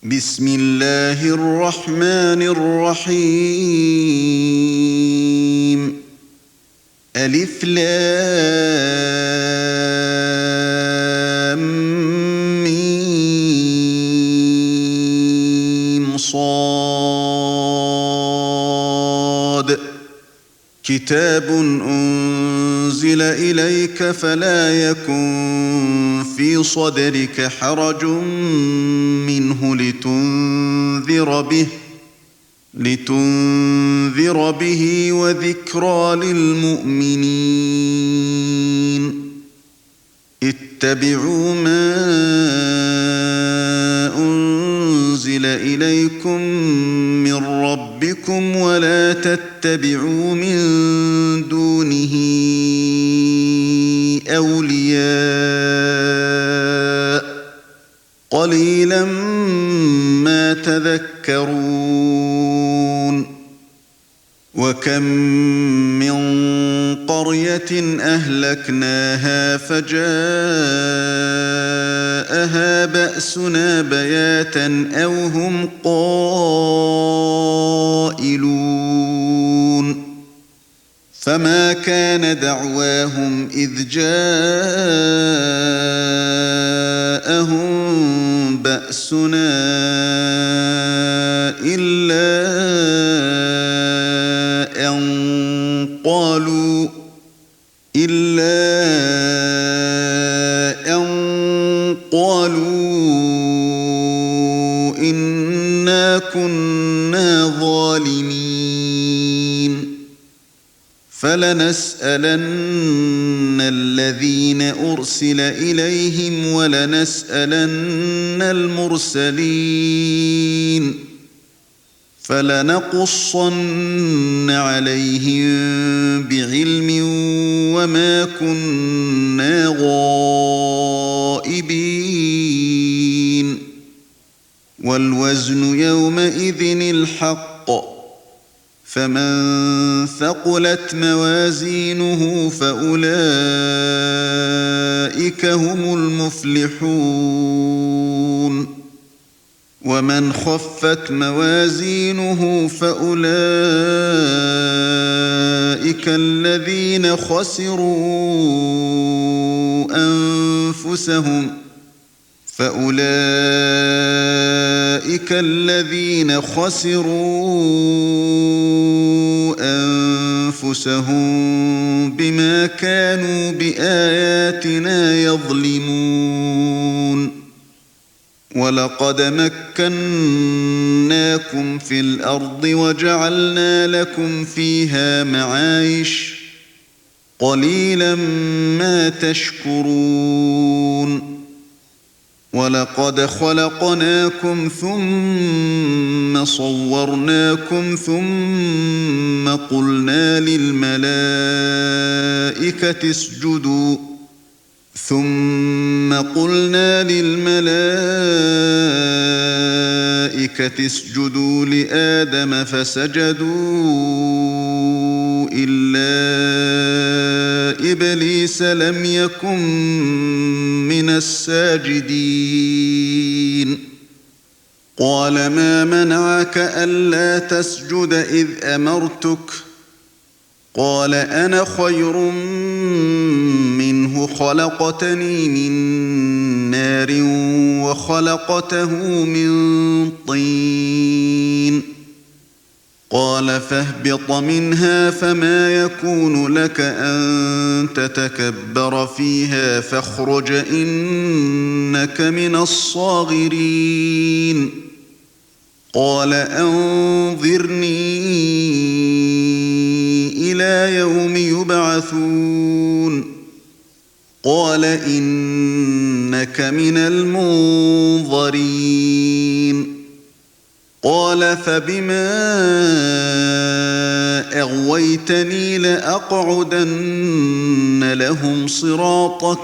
بسم الله الرحمن الرحيم ألف لام ميم صاد كتاب أنزل إليك فلا يكن في صدرك حرج منه لتنذر به وذكرى للمؤمنين اتبعوا ما أنزل إليكم من ربكم ولا تتبعوا من دونه أولياء قليلا ما تذكرون وكم من قرية أهلكناها فجاءها بأسنا بياتا أو هم قائلون فما كان دعواهم إذ جاءهم بأسنا إلا أن قالوا إنا كنا ظالمين فلنسألن الذين أرسل إليهم ولنسألن المرسلين فلنقصن عليهم بعلم وما كنا غائبين والوزن يومئذ الحق فمن ثقلت موازينه فأولئك هم المفلحون ومن خفت موازينه فأولئك الذين خسروا أنفسهم بما كانوا بآياتنا يظلمون ولقد مكناكم في الأرض وجعلنا لكم فيها معايش قليلا ما تشكرون ولقد خلقناكم ثم صورناكم ثم قلنا للملائكة اسجدوا لآدم فسجدوا إلا إبليس لم يكن من الساجدين قال ما منعك ألا تسجد إذ أمرتك قال أنا خير منه خلقتني من نار وخلقته من طين قال فاهبط منها فما يكون لك أن تتكبر فيها فاخرج إنك من الصاغرين قال أنظرني إلى يوم يبعثون قال إنك من المنظرين قال فبما أغويتني لأقعدن لهم صراطك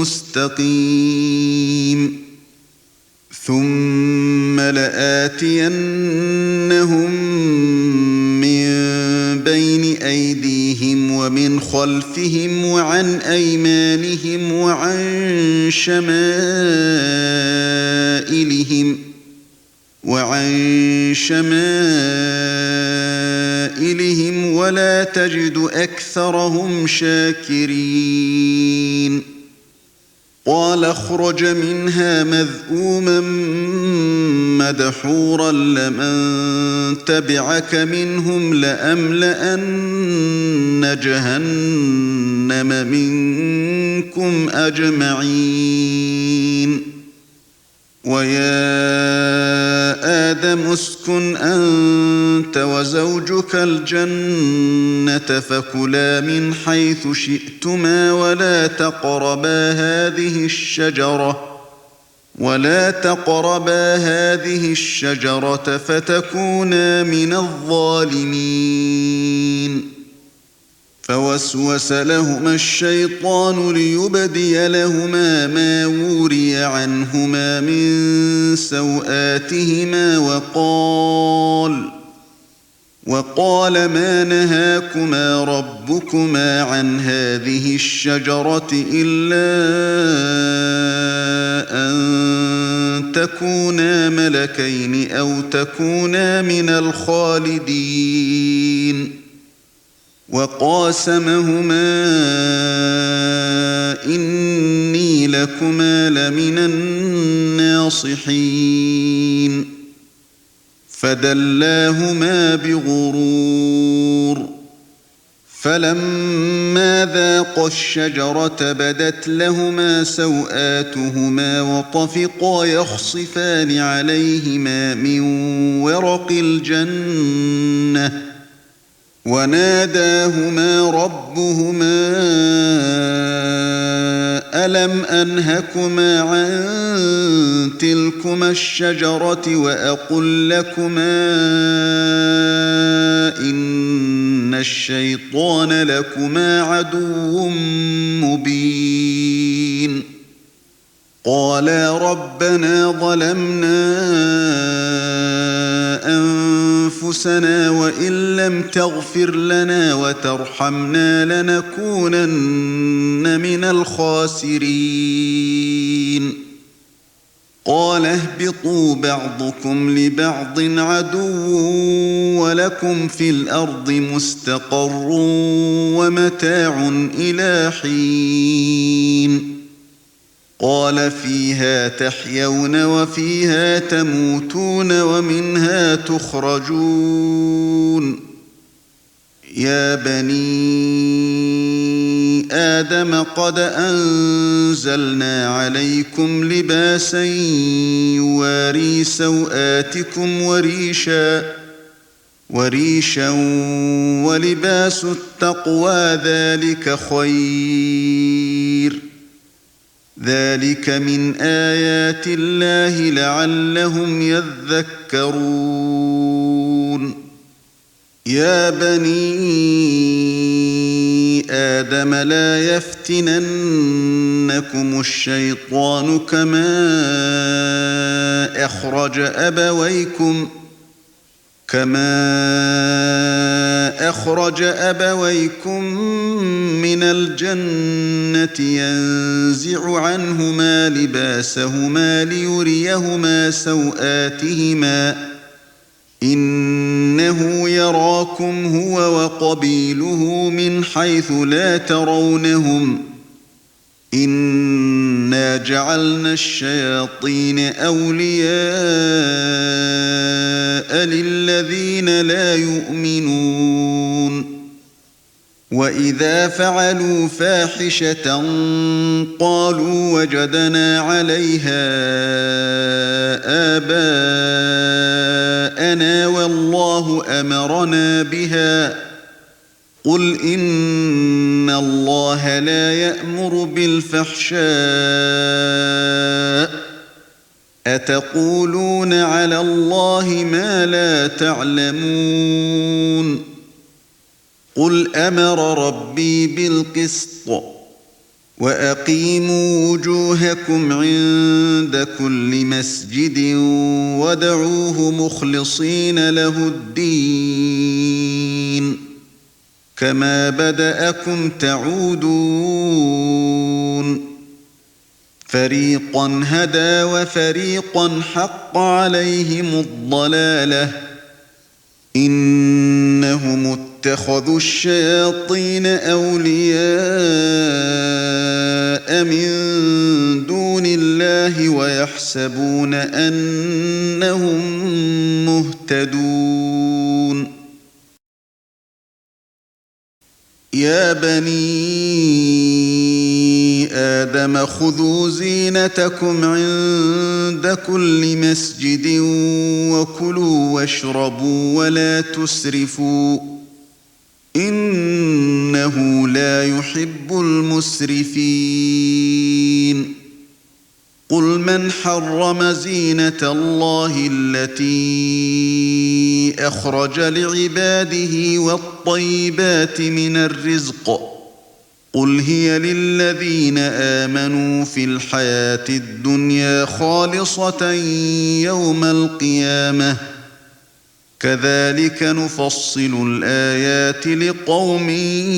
المستقيم ثم لآتينهم من بين أيديهم ومن خلفهم وعن أيمانهم وعن شمائلهم وعن شمائلهم ولا تجد أكثرهم شاكرين قال اخرج منها مذءوما مدحورا لمن تبعك منهم لأملأن جهنم منكم أجمعين ويا آدم اسكن أنت وزوجك الجنة فكلا من حيث شئتما ولا تقربا هذه الشجرة فتكونا من الظالمين فوسوس لهما الشيطان ليبدي لهما ما وري عنهما من سوآتهما وقال ما نهاكما ربكما عن هذه الشجرة إلا أن تكونا ملكين أو تكونا من الخالدين وقاسمهما إني لكما لمن الناصحين فدلاهما بغرور فلما ذاقا الشجرة بدت لهما سوآتهما وطفقا يخصفان عليهما من ورق الجنة وناداهما ربهما ألم أنهكما عن تلكما الشجرة وأقل لكما إن الشيطان لكما عدو مبين قالا ربنا ظلمنا أنفسنا وإن لم تغفر لنا وترحمنا لنكونن من الخاسرين قال اهبطوا بعضكم لبعض عدو ولكم في الأرض مستقر ومتاع إلى حين قال فيها تحيون وفيها تموتون ومنها تخرجون يا بني آدم قد أنزلنا عليكم لباسا يواري سوآتكم وريشا ولباس التقوى ذلك خير ذلك من آيات الله لعلهم يذكرون يا بني آدم لا يفتننكم الشيطان كما أخرج أبويكم من الجنة ينزع عنهما لباسهما ليريهما سوآتهما إنه يراكم هو وقبيله من حيث لا ترونهم إنا جعلنا الشياطين أولياء للذين لا يؤمنون وإذا فعلوا فاحشة قالوا وجدنا عليها آباءنا والله أمرنا بها قل إن الله لا يأمر بالفحشاء أتقولون على الله ما لا تعلمون قل أمر ربي بالقسط وأقيموا وجوهكم عند كل مسجد وادعوه مخلصين له الدين كما بدأكم تعودون فريقا هدى وفريقا حق عليهم الضلالة إنهم اتخذوا الشياطين أولياء من دون الله ويحسبون أنهم مهتدون يا بني آدم خذوا زينتكم عند كل مسجد وكلوا واشربوا ولا تسرفوا إنه لا يحب المسرفين قل من حرم زينة الله التي أخرج لعباده والطيبات من الرزق قل هي للذين آمنوا في الحياة الدنيا خالصة يوم القيامة كذلك نفصل الآيات لقوم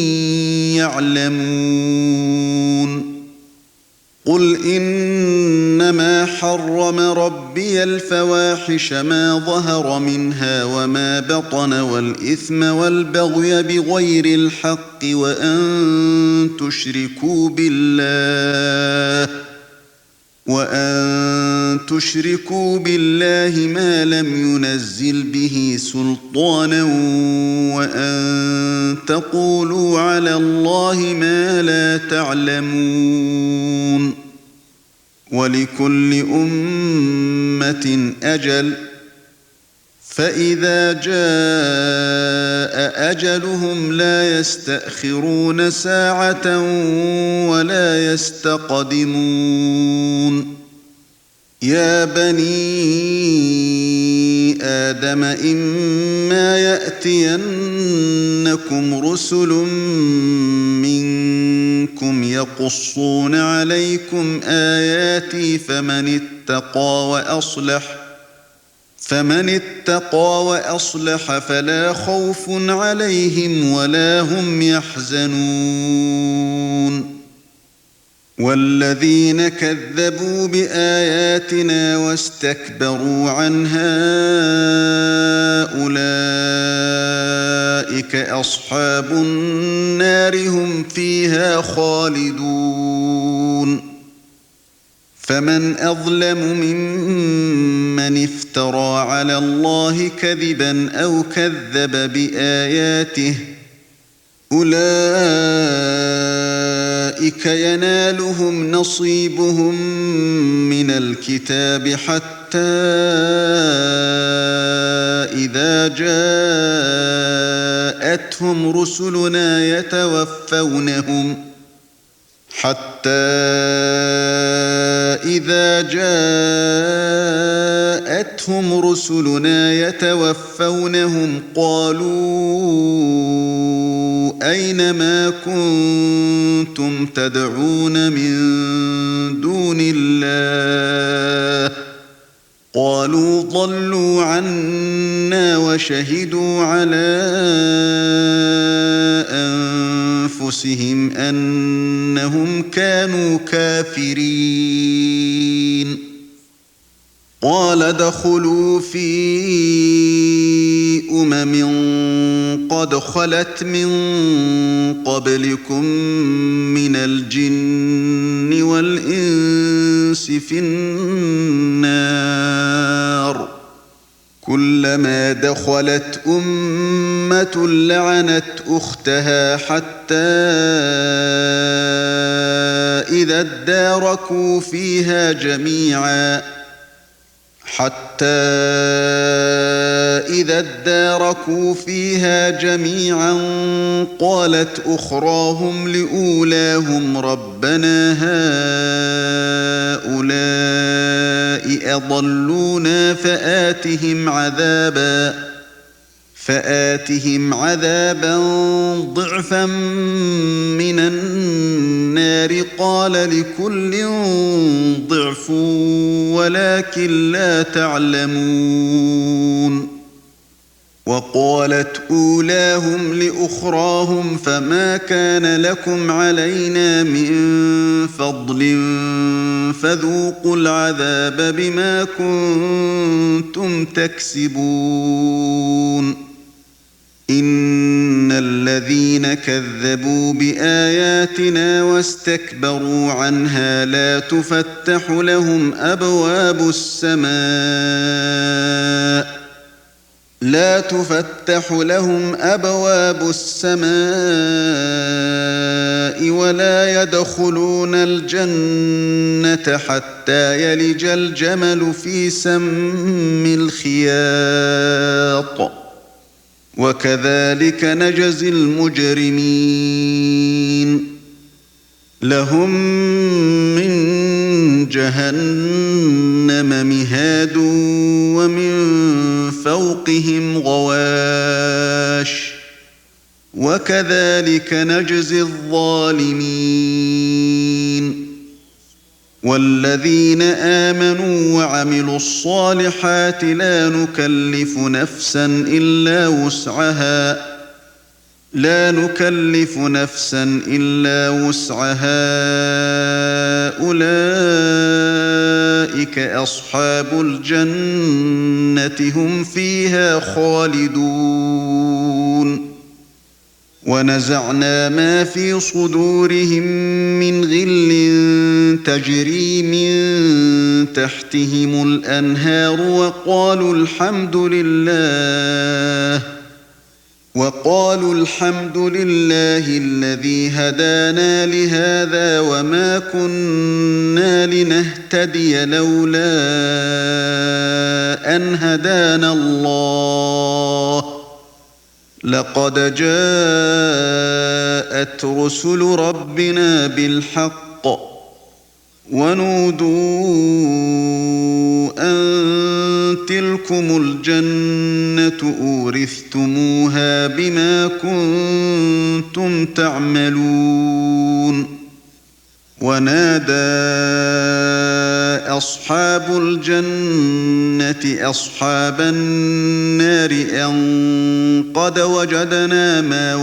يعلمون قل إنما حرم ربي الفواحش ما ظهر منها وما بطن والإثم والبغي بغير الحق وأن تشركوا بالله ما لم ينزل به سلطانا وأن تقولوا على الله ما لا تعلمون ولكل أمة أجل فإذا جاء أجلهم لا يستأخرون ساعة ولا يستقدمون يا بني آدم إما يأتينكم رسل منكم يقصون عليكم آياتي فمن اتقى وأصلح فلا خوف عليهم ولا هم يحزنون والذين كذبوا بآياتنا واستكبروا عنها أولئك أصحاب النار هم فيها خالدون فمن أظلم ممن افترى على الله كذبا أو كذب بآياته أولئك ينالهم نصيبهم من الكتاب حتى إذا جاءتهم رسلنا يتوفونهم قالوا أين ما كنتم تدعون من دون الله قالوا ضلوا عنا وشهدوا على أنفسهم أنهم كانوا كافرين قال ادخلوا في قد خلت من قبلكم من الجن والإنس في النار كلما دخلت أمة لعنت أختها حتى إذا اداركوا فيها جميعا قالت أخراهم لأولاهم ربنا هؤلاء أضلونا فآتهم عذابا ضعفا من النار قال لكل ضعف ولكن لا تعلمون وقالت أولاهم لأخراهم فما كان لكم علينا من فضل فذوقوا العذاب بما كنتم تكسبون إن الذين كذبوا بآياتنا واستكبروا عنها لا تفتح لهم أبواب السماء ولا يدخلون الجنة حتى يلج الجمل في سم الخياط وكذلك نجزي المجرمين لهم من جهنم مهاد ومن فوقهم غواش وكذلك نجزي الظالمين والذين آمنوا وعملوا الصالحات لا نكلف نفسا إلا وسعها أولئك أصحاب الجنة هم فيها خالدون ونزعنا ما في صدورهم من غل تجري من تحتهم الأنهار وقالوا الحمد لله الذي هدانا لهذا وما كنا لنهتدي لولا أن هدانا الله لقد جاءت رسل ربنا بالحق ونودوا أن تلكم الجنة أورثتموها بما كنتم تعملون ونادى أصحاب الجنة أصحاب النار أن قد وجدنا ما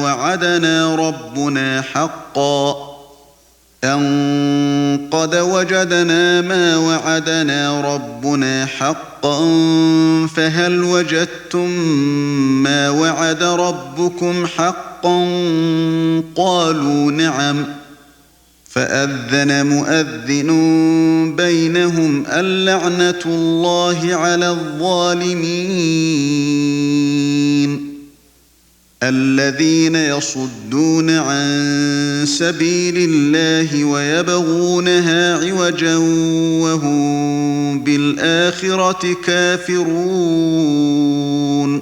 وعدنا ربنا حقا فهل وجدتم ما وعد ربكم حقا قالوا نعم فأذن مؤذن بينهم اللعنة الله على الظالمين الذين يصدون عن سبيل الله ويبغونها عوجا وهم بالآخرة كافرون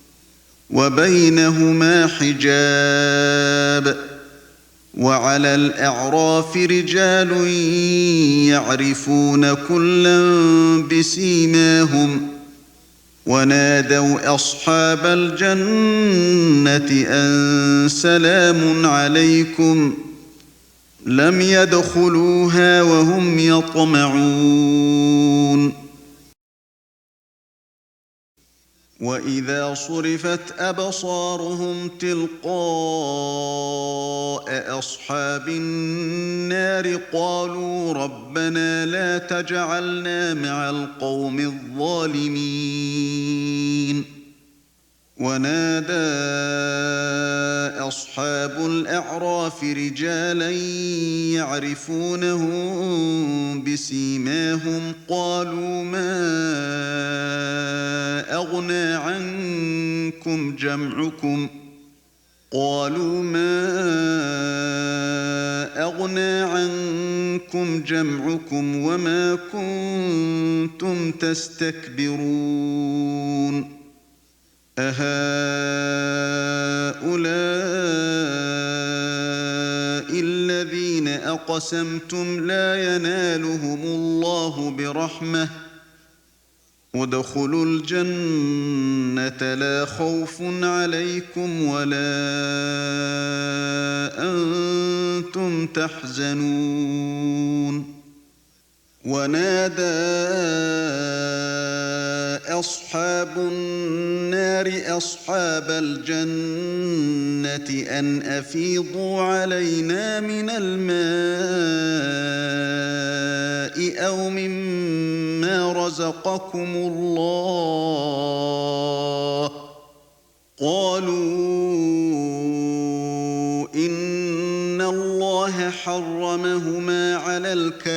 وبينهما حجاب وعلى الأعراف رجال يعرفون كلا بسيماهم ونادوا أصحاب الجنة أن سلام عليكم لم يدخلوها وهم يطمعون وإذا صرفت أبصارهم تلقاء أصحاب النار قالوا ربنا لا تجعلنا مع القوم الظالمين ونادى أصحاب الأعراف رجالا يعرفونهم بسيماهم قالوا ما أغنى عنكم جمعكم وما كنتم تستكبرون أهؤلاء الذين أقسمتم لا ينالهم الله برحمة ادخلوا الجنة لا خوف عليكم ولا أنتم تحزنون ونادى أصحاب النار أصحاب الجنة أن أفيضوا علينا من الماء أو مما رزقكم الله قالوا إن الله حرمهما على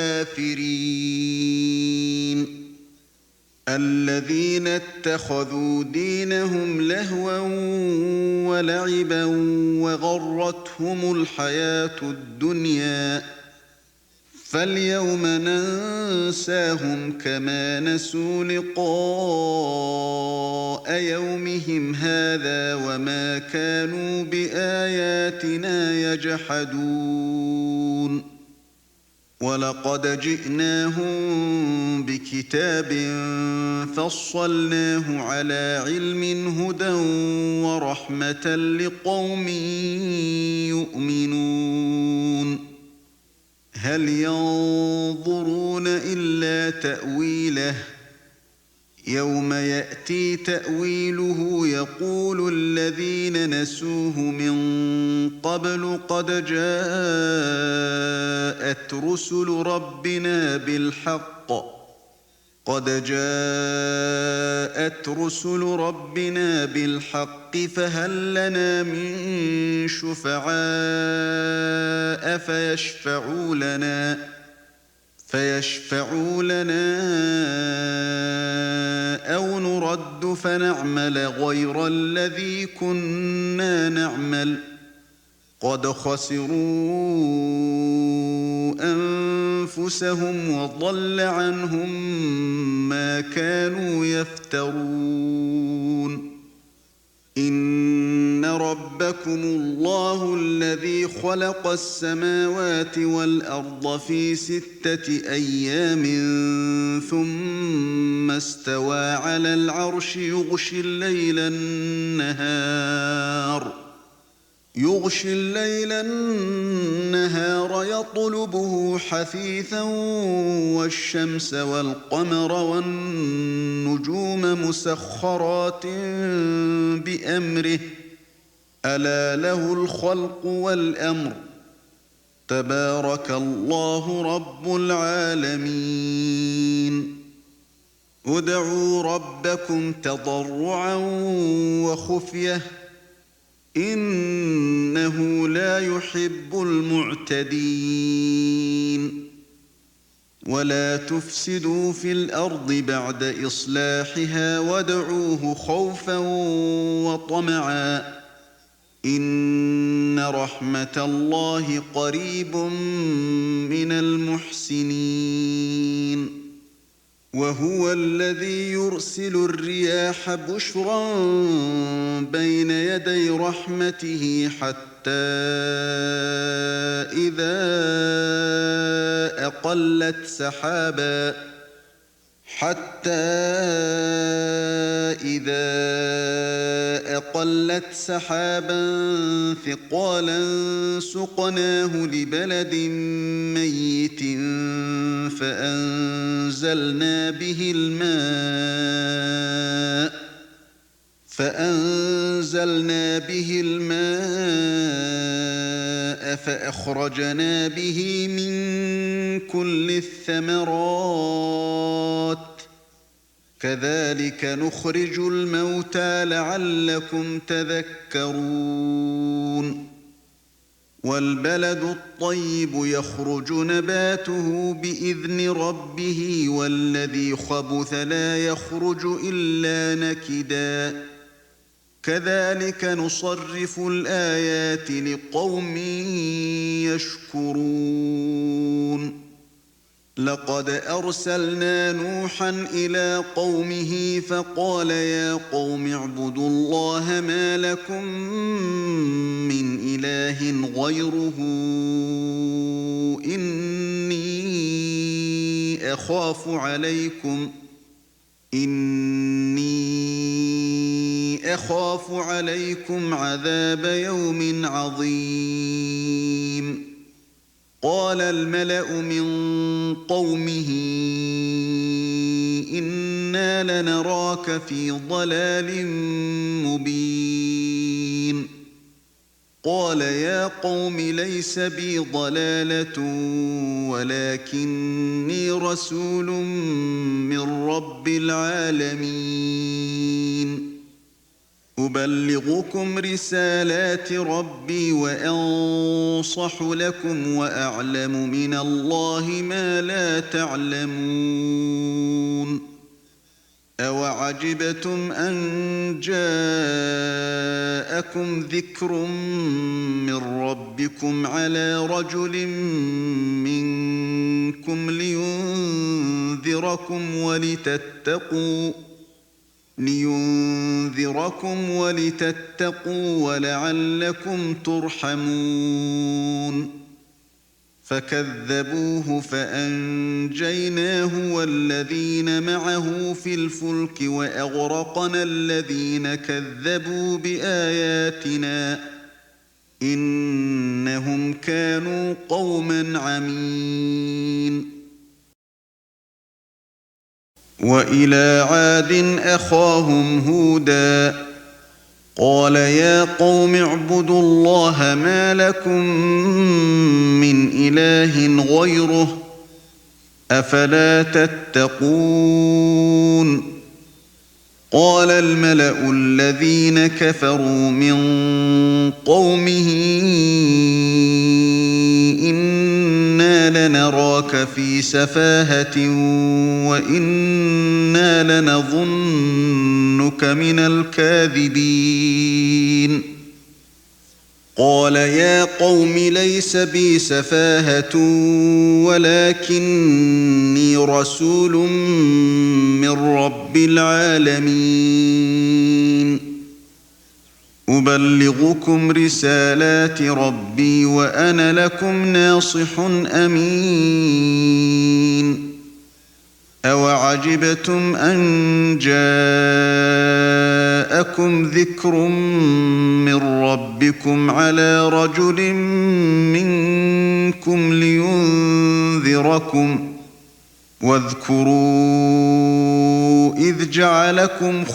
الكافرين الذين اتخذوا دينهم لهوا ولعبا وغرتهم الحياة الدنيا فاليوم ننساهم كما نسوا لقاء يومهم هذا وما كانوا بآياتنا يجحدون ولقد جئناهم بكتاب فصلناه على علم هدى ورحمة لقوم يؤمنون هل ينظرون إلا تأويله يوم يأتي تأويله يقول الذين نسوه من قبل قد جاءت رسل ربنا بالحق فهل لنا من شفعاء فيشفعوا لنا أو نرد فنعمل غير الذي كنا نعمل قد خسروا أنفسهم وضل عنهم ما كانوا يفترون إن ربكم الله الذي خلق السماوات والأرض في 6 أيام ثم استوى على العرش يغشي الليل النهار يطلبه حثيثا والشمس والقمر والنجوم مسخرات بأمره ألا له الخلق والأمر تبارك الله رب العالمين ادعوا ربكم تضرعا وخفية إنه لا يحب المعتدين ولا تفسدوا في الأرض بعد إصلاحها وادعوه خوفا وطمعا إن رحمة الله قريب من المحسنين وهو الذي يرسل الرياح بشرا بين يدي رحمته حتى إذا أقلت سحابا ثقالا سقناه لبلد ميت فأنزلنا به الماء فأخرجنا به من كل الثمرات كذلك نخرج الموتى لعلكم تذكرون والبلد الطيب يخرج نباته بإذن ربه والذي خبث لا يخرج إلا نكدا كذلك نصرف الآيات لقوم يشكرون لقد أرسلنا نوحا إلى قومه فقال يا قوم اعبدوا الله ما لكم من إله غيره إني أخاف عليكم عذاب يوم عظيم قال الملأ من قومه إنا إِنَّا لَنَرَاكَ فِي ضَلَالٍ مُبِينٍ قَالَ يَا قَوْمِ لَيْسَ بِي ضَلَالَةٌ وَلَكِنِّي رَسُولٌ مِّن رَّبِّ الْعَالَمِينَ أُبَلِّغُكُمْ رِسَالَاتِ رَبِّي وَأَنصَحُ لَكُمْ وَأَعْلَمُ مِنَ اللَّهِ مَا لَا تَعْلَمُونَ أَوَعَجِبْتُمْ أَن جَاءَكُمْ ذِكْرٌ مِّن رَّبِّكُمْ عَلَىٰ رَجُلٍ مِّنكُمْ لِيُنذِرَكُمْ وَلِتَتَّقُوا وَلَعَلَّكُمْ تُرْحَمُونَ فَكَذَّبُوهُ فَأَنجَيْنَاهُ وَالَّذِينَ مَعَهُ فِي الْفُلْكِ وَأَغْرَقْنَا الَّذِينَ كَذَّبُوا بِآيَاتِنَا ۚ إِنَّهُمْ كَانُوا قَوْمًا عَمِينَ وَإِلَىٰ عَادٍ أَخَاهُمْ هُودًا قَالَ يَا قَوْمِ اعْبُدُوا اللَّهَ مَا لَكُم مِّنْ إِلَٰهٍ غَيْرُهُ ۖ أَفَلَا تَتَّقُونَ قَالَ الْمَلَأُ الَّذِينَ كَفَرُوا مِن قَوْمِهِ إِنَّا لَنَرَاكَ فِي سَفَاهَةٍ وَإِنَّا لَنَظُنُّكَ مِنَ الْكَاذِبِينَ قَالَ يَا قَوْمِ لَيْسَ بِي سَفَاهَةٌ وَلَكِنِّي رَسُولٌ مِّن رَّبِّ الْعَالَمِينَ أُبَلِّغُكُمْ رِسَالَاتِ رَبِّي وَأَنَا لَكُمْ نَاصِحٌ أَمِينٌ أَوَعَجِبْتُمْ أَن جَاءَكُمْ ذِكْرٌ مِّن رَّبِّكُمْ عَلَىٰ رَجُلٍ مِّنكُمْ لِيُنذِرَكُمْ ۚ وَاذْكُرُوا إِذْ جَعَلَكُمْ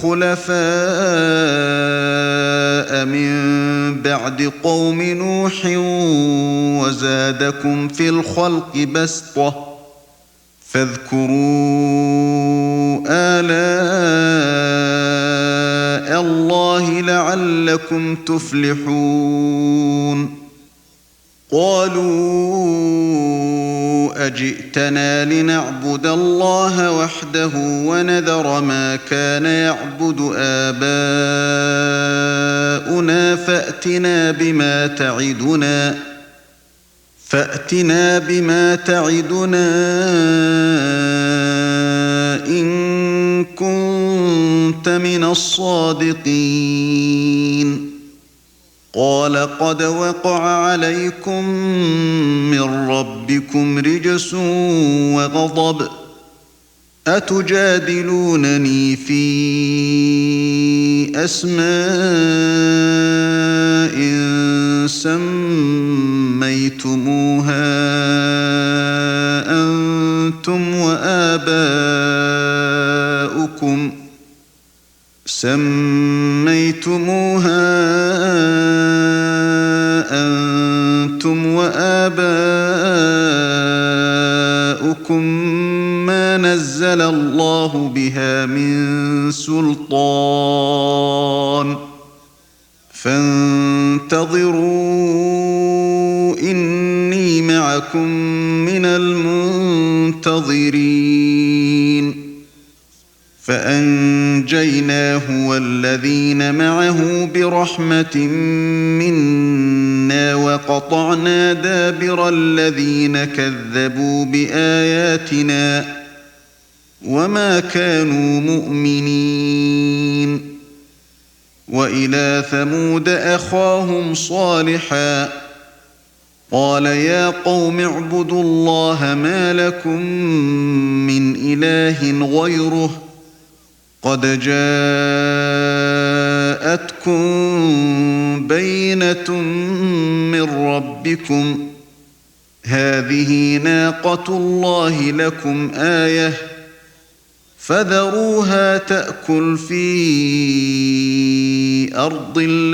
خُلَفَاءَ مِن بَعْدِ قَوْمِ نُوحٍ وَزَادَكُمْ فِي الْخَلْقِ بَسْطَةً فاذكروا آلاء الله لعلكم تفلحون قالوا أجئتنا لنعبد الله وحده ونذر ما كان يعبد آباؤنا فأتنا بما تعدنا إن كنت من الصادقين قال قد وقع عليكم من ربكم رجس وغضب أتجادلونني في أسماء سميتموها أنتم وآباؤكم ما نزل الله بها من سلطان فانتظروا إني معكم من المنتظرين فأنجيناه والذين معه برحمة منا وقطعنا دابر الذين كذبوا بآياتنا وما كانوا مؤمنين وإلى ثمود أخاهم صالحا قال يا قوم اعبدوا الله ما لكم من إله غيره قد جاءتكم بينة من ربكم هذه ناقة الله لكم آية فذروها تأكل في أرض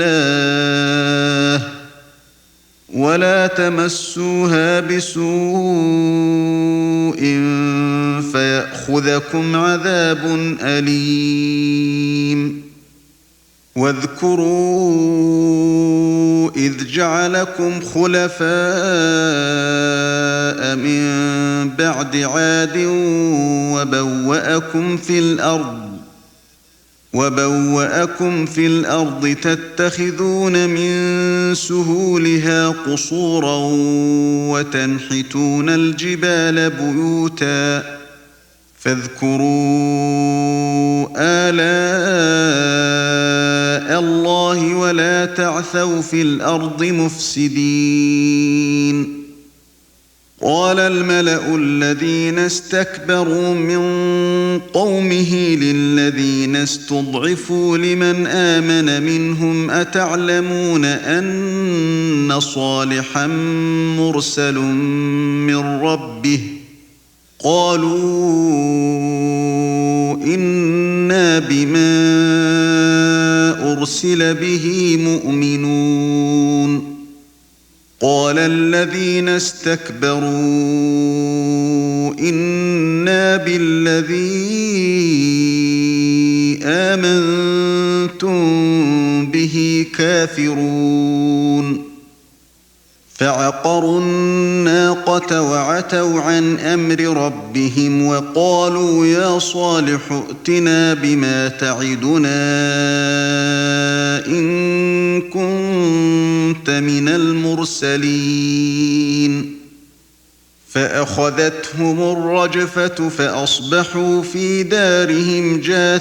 الله ولا تمسوها بسوء فيأخذكم عذاب أليم واذكروا إذ جعلكم خلفاء من بعد عاد وبوأكم في الأرض تتخذون من سهولها قصورا وتنحتون الجبال بيوتا فاذكروا آلاء الله ولا تعثوا في الأرض مفسدين قال الملأ الذين استكبروا من قومه للذين استضعفوا لمن آمن منهم أتعلمون أن صالحا مرسل من ربه قالوا إنا بما أرسل به مؤمنون قال الذين استكبروا إنا بالذي آمنتم به كافرون فعقروا الناقة وعتوا عن أمر ربهم وقالوا يا صالح ائتنا بما تعدنا إن كنت من المرسلين فأخذتهم الرجفة فأصبحوا في دارهم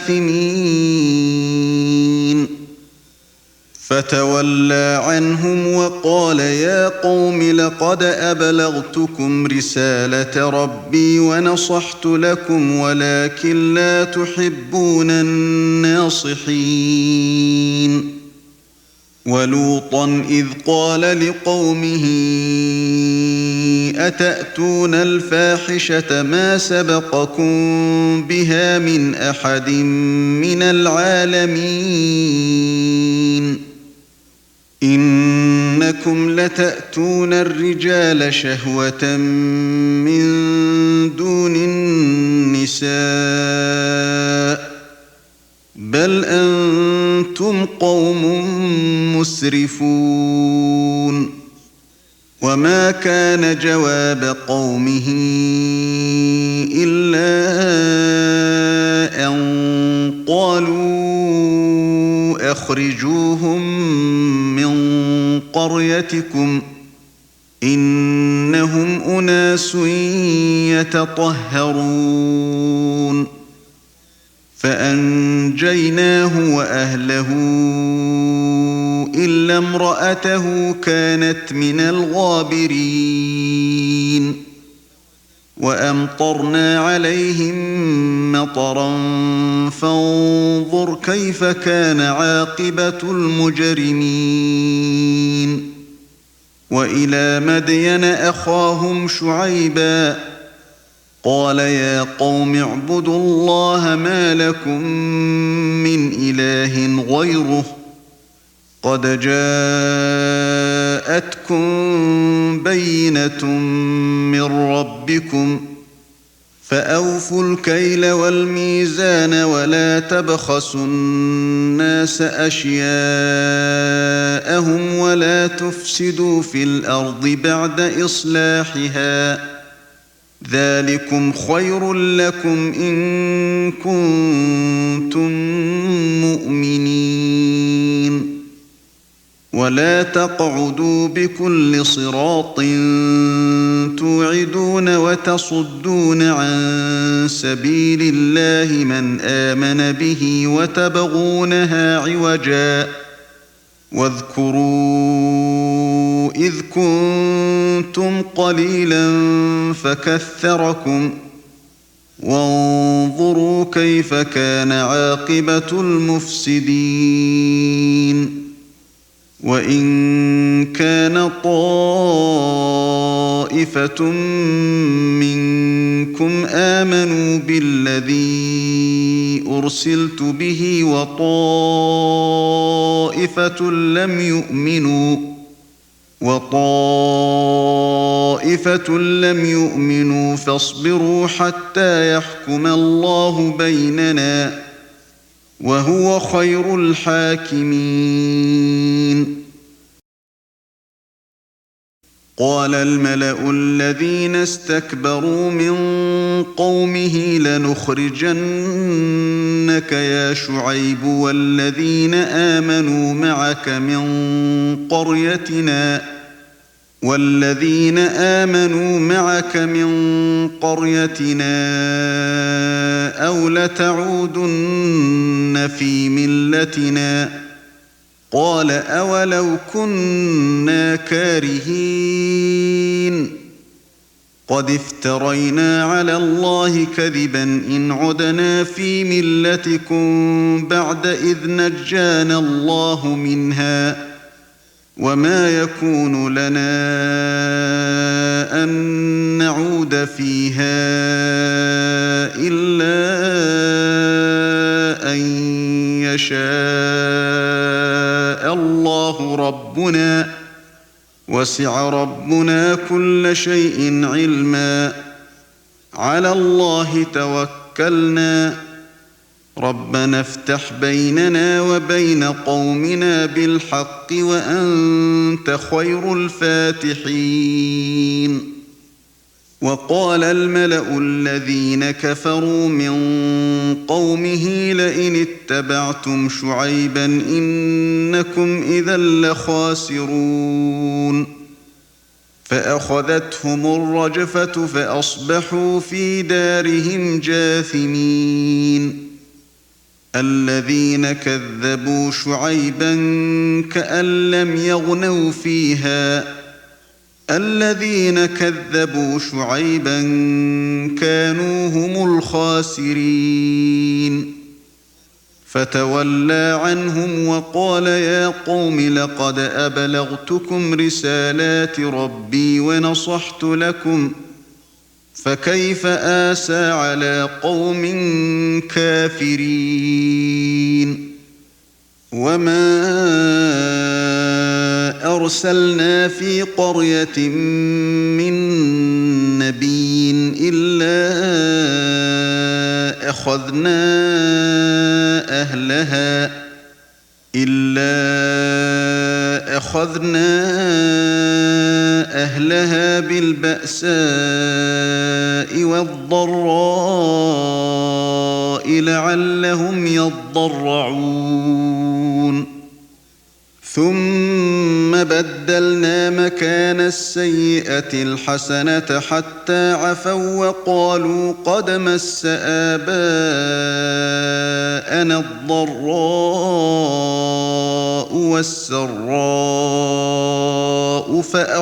جاثمين فتولى عنهم وقال يا قوم لقد أبلغتكم رسالة ربي ونصحت لكم ولكن لا تحبون الناصحين ولوطا إذ قال لقومه أتأتون الفاحشة ما سبقكم بها من أحد من العالمين إنكم لتأتون الرجال شهوة من دون النساء بل أنتم قوم مسرفون وما كان جواب قومه إلا أن قالوا أخرجوهم من قريتكم إنهم أناس يتطهرون فأنجيناه وأهله إلا امرأته كانت من الغابرين وأمطرنا عليهم مطرا فانظر كيف كان عاقبة المجرمين وإلى مدين أخاهم شعيبا قال يا قوم اعبدوا الله ما لكم من إله غيره قد جاءتكم بينة من ربكم فأوفوا الكيل والميزان ولا تبخسوا الناس أشياءهم ولا تفسدوا في الأرض بعد إصلاحها ذلكم خير لكم إن كنتم مؤمنين ولا تقعدوا بكل صراط توعدون وتصدون عن سبيل الله من آمن به وتبغونها عوجا واذكروا إذ كنتم قليلا فكثركم وانظروا كيف كان عاقبة المفسدين وإن كان طائفة منكم آمنوا بالذي أرسلت به وطائفة لم يؤمنوا فاصبروا حتى يحكم الله بيننا وهو خير الحاكمين. قال الملأ الذين استكبروا من قومه لنخرجنك يا شعيب والذين آمنوا معك من قريتنا أو لتعودن في ملتنا. قال أولو كنا كارهين قد افترينا على الله كذبا إن عدنا في ملتكم بعد إذ نجانا الله منها وما يكون لنا أن نعود فيها إلا أن يشاء الله ربنا وسع ربنا كل شيء علما على الله توكلنا ربنا افتح بيننا وبين قومنا بالحق وأنت خير الفاتحين. وقال الملأ الذين كفروا من قومه لئن اتبعتم شعيبا إنكم إذا لخاسرون. فأخذتهم الرجفة فأصبحوا في دارهم جاثمين. الذين كذبوا شعيبا كأن لم يغنوا فيها الذين كذبوا شعيبا كانوا هم الخاسرين. فتولى عنهم وقال يا قوم لقد أبلغتكم رسالات ربي ونصحت لكم فكيف آسى على قوم كافرين. وما أرسلنا في قرية من نبي إلا أخذنا أهلها بالبأساء والضراء لعلهم يضرعون. ثم بدلنا مكان السيئة الحسنة حتى عفوا وقالوا قد مس آباءنا الضراء والسراء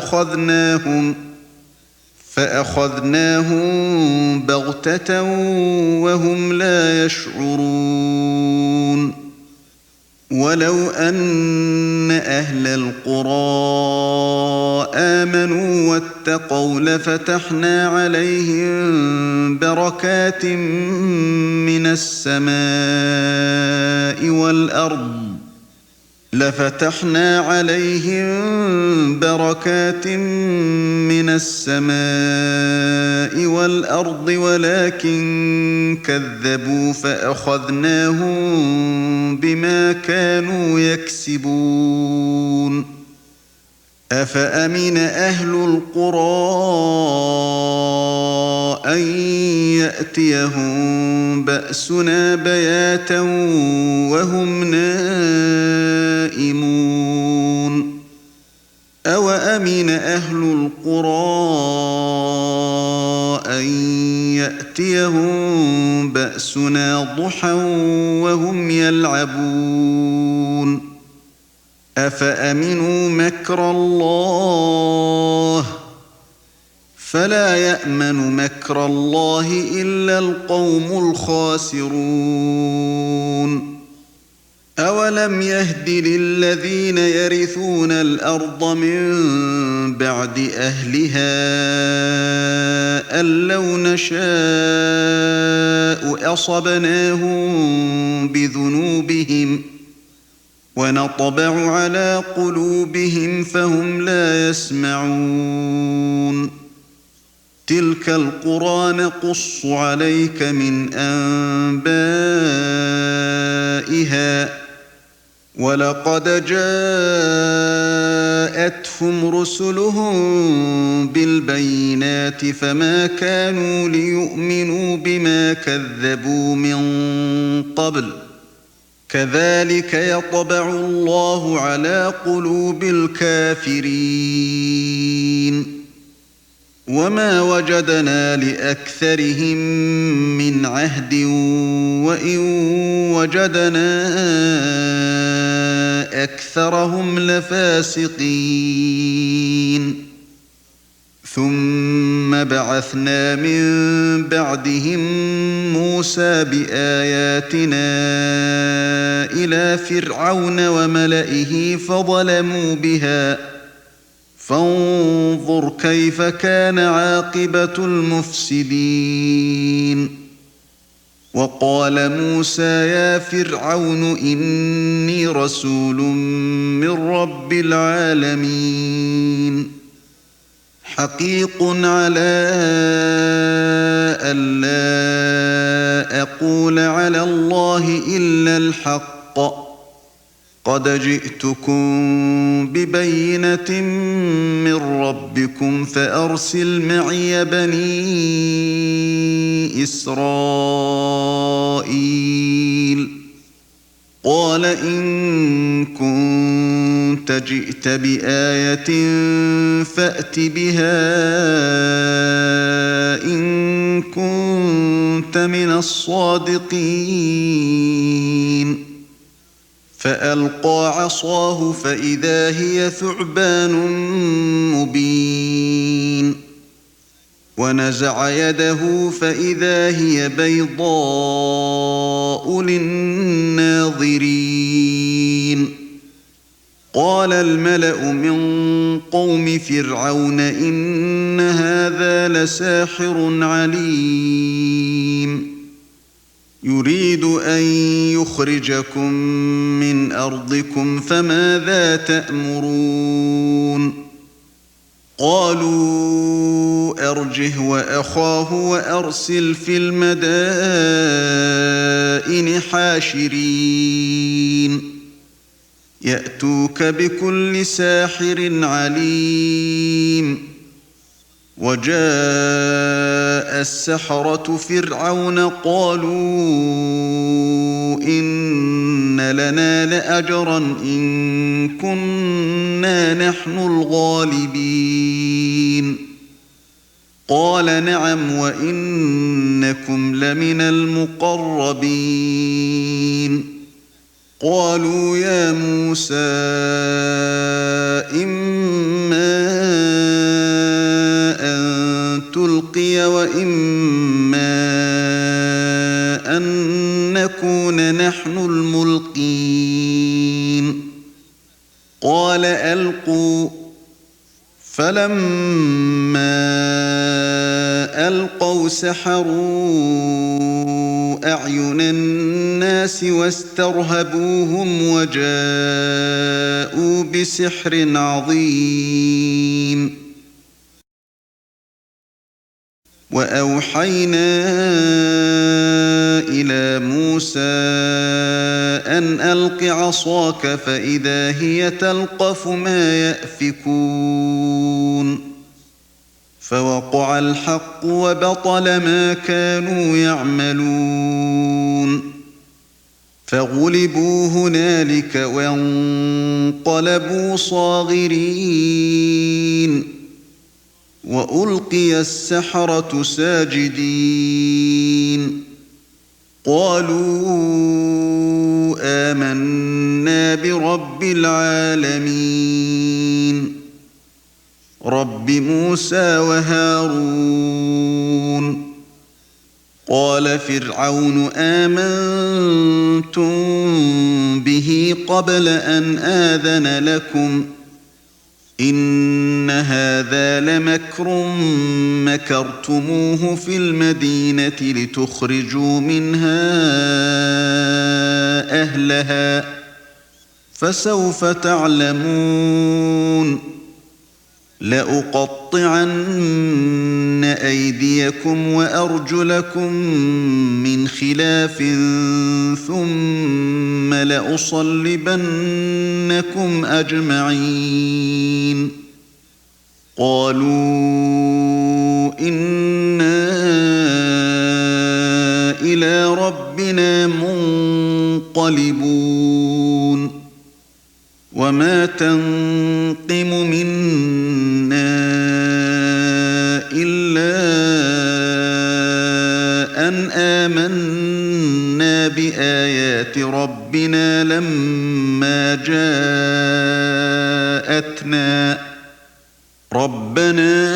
فأخذناهم بغتة وهم لا يشعرون. ولو أن أهل القرى آمنوا واتقوا لفتحنا عليهم بركات من السماء والأرض ولكن كذبوا فأخذناهم بما كانوا يكسبون. أفأمن أهل القرى أن يأتيهم بأسنا بياتا وهم نائمون. أوأمن أهل القرى أن يأتيهم بأسنا ضحى وهم يلعبون. أفأمنوا مكر الله فلا يأمن مكر الله إلا القوم الخاسرون. أولم أَوَلَمْ يَهْدِ لِلَّذِينَ يَرِثُونَ الْأَرْضَ مِن بَعْدِ أَهْلِهَا أَن لَّوْ نَشَاءُ أَصَبْنَاهُم بِذُنُوبِهِمْ وَنَطْبَعُ عَلَىٰ قُلُوبِهِمْ فَهُمْ لَا يَسْمَعُونَ تِلْكَ الْقُرَىٰ نَقُصُّ عَلَيْكَ مِنْ أَنبَائِهَا ۚ وَلَقَدْ جَاءَتْهُمْ رُسُلُهُم بِالْبَيِّنَاتِ فَمَا كَانُوا لِيُؤْمِنُوا بِمَا كَذَّبُوا مِن قَبْلُ ۚ كَذَٰلِكَ يَطْبَعُ اللَّهُ عَلَىٰ قُلُوبِ الْكَافِرِينَ وَمَا وَجَدْنَا لِأَكْثَرِهِم مِّنْ عَهْدٍ وَإِن وَجَدْنَا أَكْثَرَهُمْ لَفَاسِقِينَ ثُمَّ بَعَثْنَا مِن بَعْدِهِم مُّوسَىٰ بِآيَاتِنَا إِلَىٰ فِرْعَوْنَ وَمَلَئِهِ فَظَلَمُوا بِهَا ۖ فانظُرْ كَيْفَ كَانَ عَاقِبَةُ الْمُفْسِدِينَ وَقَالَ مُوسَىٰ يَا فِرْعَوْنُ إِنِّي رَسُولٌ مِّن رَّبِّ الْعَالَمِينَ حَقِيقٌ عَلَىٰ أَلَّا أَقُولَ عَلَى اللَّهِ إِلَّا الْحَقَّ قَدْ جِئْتُكُم بِبَيِّنَةٍ مِّن رَّبِّكُمْ فَأَرْسِلْ مَعِيَ بَنِي إِسْرَائِيلَ قَالَ إِن كُنتَ جِئْتَ بِآيَةٍ فَأْتِ بِهَا إِن كُنتَ مِنَ الصَّادِقِينَ فَأَلْقَىٰ عَصَاهُ فَإِذَا هِيَ ثُعْبَانٌ مُّبِينٌ وَنَزَعَ يَدَهُ فَإِذَا هِيَ بَيْضَاءُ لِلنَّاظِرِينَ قَالَ الْمَلَأُ مِن قَوْمِ فِرْعَوْنَ إِنَّ هَٰذَا لَسَاحِرٌ عَلِيمٌ يُرِيدُ أَن يُخْرِجَكُم مِّنْ أَرْضِكُمْ فَمَاذَا تَأْمُرُونَ قَالُوا أَرْجِهْ وَأَخَاهُ وَأَرْسِلْ فِي الْمَدَائِنِ حَاشِرِينَ يَأْتُوكَ بِكُلِّ سَاحِرٍ عَلِيمٍ وَجَاءَ السَّحَرَةُ فِرْعَوْنَ قَالُوا إِنَّ لَنَا لَأَجْرًا إِن كُنَّا نَحْنُ الْغَالِبِينَ قَالَ نَعَمْ وَإِنَّكُمْ لَمِنَ الْمُقَرَّبِينَ قَالُوا يَا مُوسَىٰ إِمَّا أَن تُلْقِيَ وَإِمَّا أَن نَّكُونَ نَحْنُ الْمُلْقِينَ قَالَ أَلْقُوا ۖ فَلَمَّا أَلْقَوْا سَحَرُوا أَعْيُنَ النَّاسِ وَاسْتَرْهَبُوهُمْ وَجَاءُوا بِسِحْرٍ عَظِيمٍ وَأَوْحَيْنَا إِلَىٰ مُوسَىٰ أَنْ أَلْقِ عَصَاكَ فَإِذَا هِيَ تَلْقَفُ مَا يَأْفِكُونَ فَوَقَعَ الْحَقُّ وَبَطَلَ مَا كَانُوا يَعْمَلُونَ فَغُلِبُوا هُنَالِكَ وَانقَلَبُوا صَاغِرِينَ وَأُلْقِيَ السَّحَرَةُ سَاجِدِينَ قَالُوا آمَنَّا بِرَبِّ الْعَالَمِينَ رَبِّ مُوسَىٰ وَهَارُونَ قال فرعون آمنتم به قبل أن آذن لكم إن هذا لمكر مكرتموه في المدينة لتخرجوا منها أهلها فسوف تعلمون لأقطعن أيديكم وأرجلكم من خلاف ثم لأصلبنكم أجمعين قالوا إنا إلى ربنا منقلبون وما تنقم منا إلا أن آمنا بآيات ربنا لما جاءتنا ربنا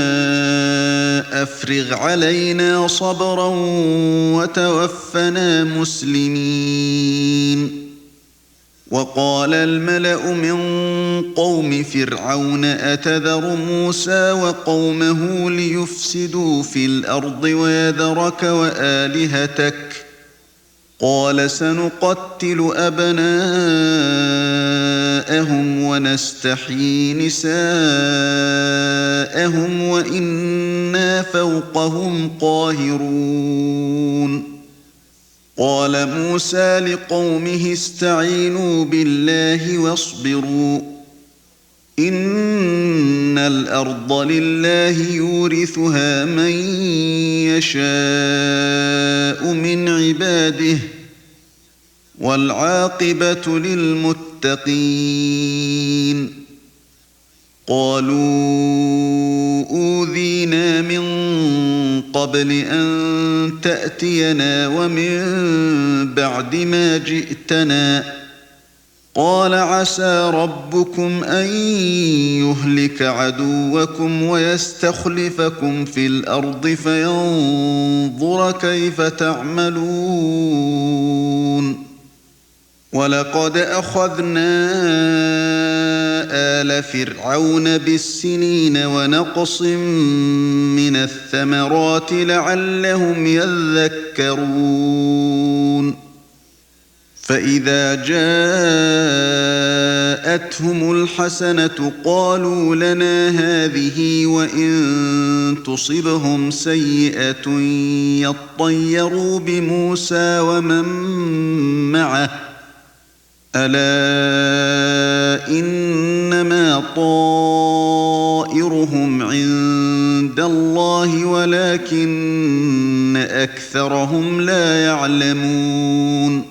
أفرغ علينا صبرا وتوفنا مسلمين وقال الملأ من قوم فرعون أتذر موسى وقومه ليفسدوا في الأرض ويذرك وآلهتك قال سنقتل أبناءهم ونستحيي نساءهم وإنا فوقهم قاهرون قال موسى لقومه استعينوا بالله واصبروا إن الأرض لله يورثها من يشاء من عباده والعاقبة للمتقين قالوا أوذينا من قبل أن تأتينا ومن بعد ما جئتنا قال عسى ربكم أن يهلك عدوكم ويستخلفكم في الأرض فينظر كيف تعملون ولقد أخذنا آل فرعون بالسنين ونقص من الثمرات لعلهم يذكرون فإذا جاءتهم الحسنة قالوا لنا هذه وإن تصبهم سيئة يطيروا بموسى ومن معه ألا إنما طائرهم عند الله ولكن أكثرهم لا يعلمون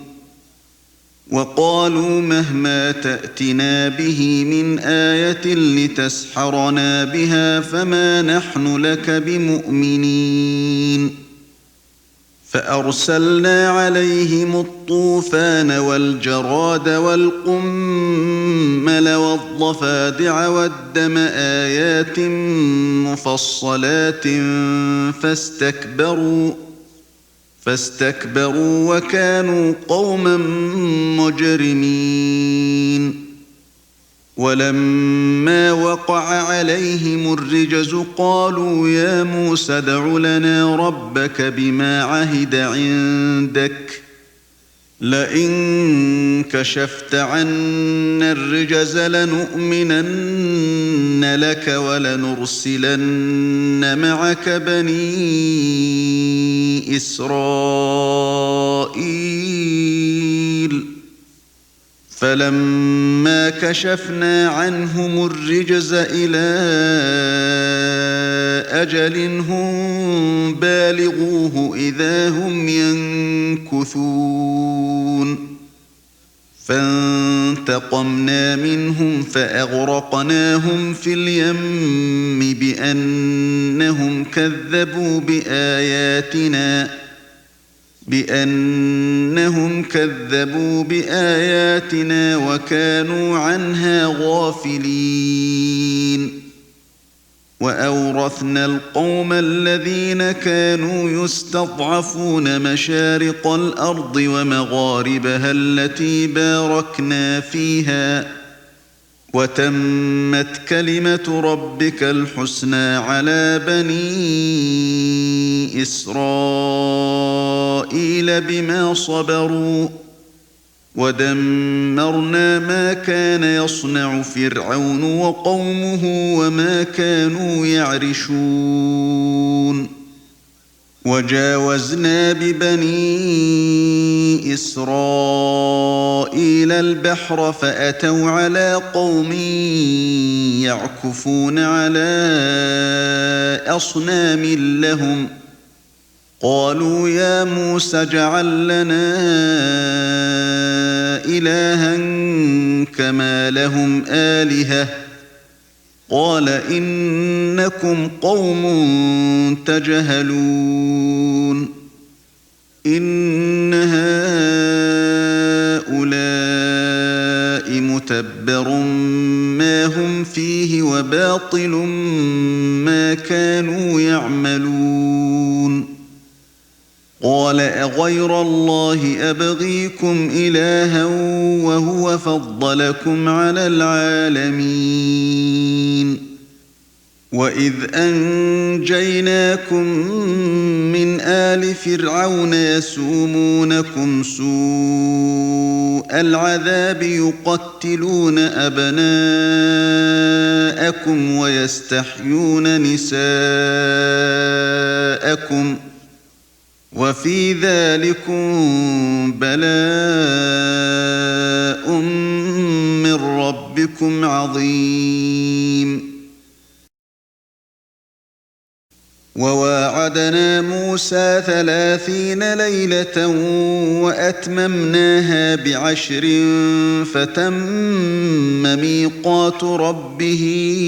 وقالوا مهما تأتنا به من آية لتسحرنا بها فما نحن لك بمؤمنين فأرسلنا عليهم الطوفان والجراد والقمل والضفادع والدم آيات مفصلات فاستكبروا وكانوا قوما مجرمين ولما وقع عليهم الرجز قالوا يا موسى ادع لنا ربك بما عهد عندك لئن كشفت عنا الرجز لنؤمنن لك ولنرسلن معك بني إسرائيل فلما كشفنا عنهم الرجز إلى أجل هم بالغوه إذا هم ينكثون فانتقمنا منهم فأغرقناهم في اليم بأنهم كذبوا بآياتنا وكانوا عنها غافلين وأورثنا القوم الذين كانوا يستضعفون مشارق الأرض ومغاربها التي باركنا فيها وتمت كلمة ربك الحسنى على بني إسرائيل بما صبروا ودمرنا ما كان يصنع فرعون وقومه وما كانوا يعرشون وجاوزنا ببني إسرائيل البحر فأتوا على قوم يعكفون على أصنام لهم قالوا يا موسى اجعل لنا إلها كما لهم آلهة قال إنكم قوم تجهلون إن هؤلاء متبر ما هم فيه وباطل ما كانوا يعملون قال أغير الله أبغيكم إلها وهو فضلكم على العالمين وإذ أنجيناكم من آل فرعون يسومونكم سوء العذاب يقتلون أبناءكم ويستحيون نساءكم وفي ذلكم بلاء من ربكم عظيم وواعدنا موسى 30 ليلة وأتممناها ب10 فتم ميقات ربه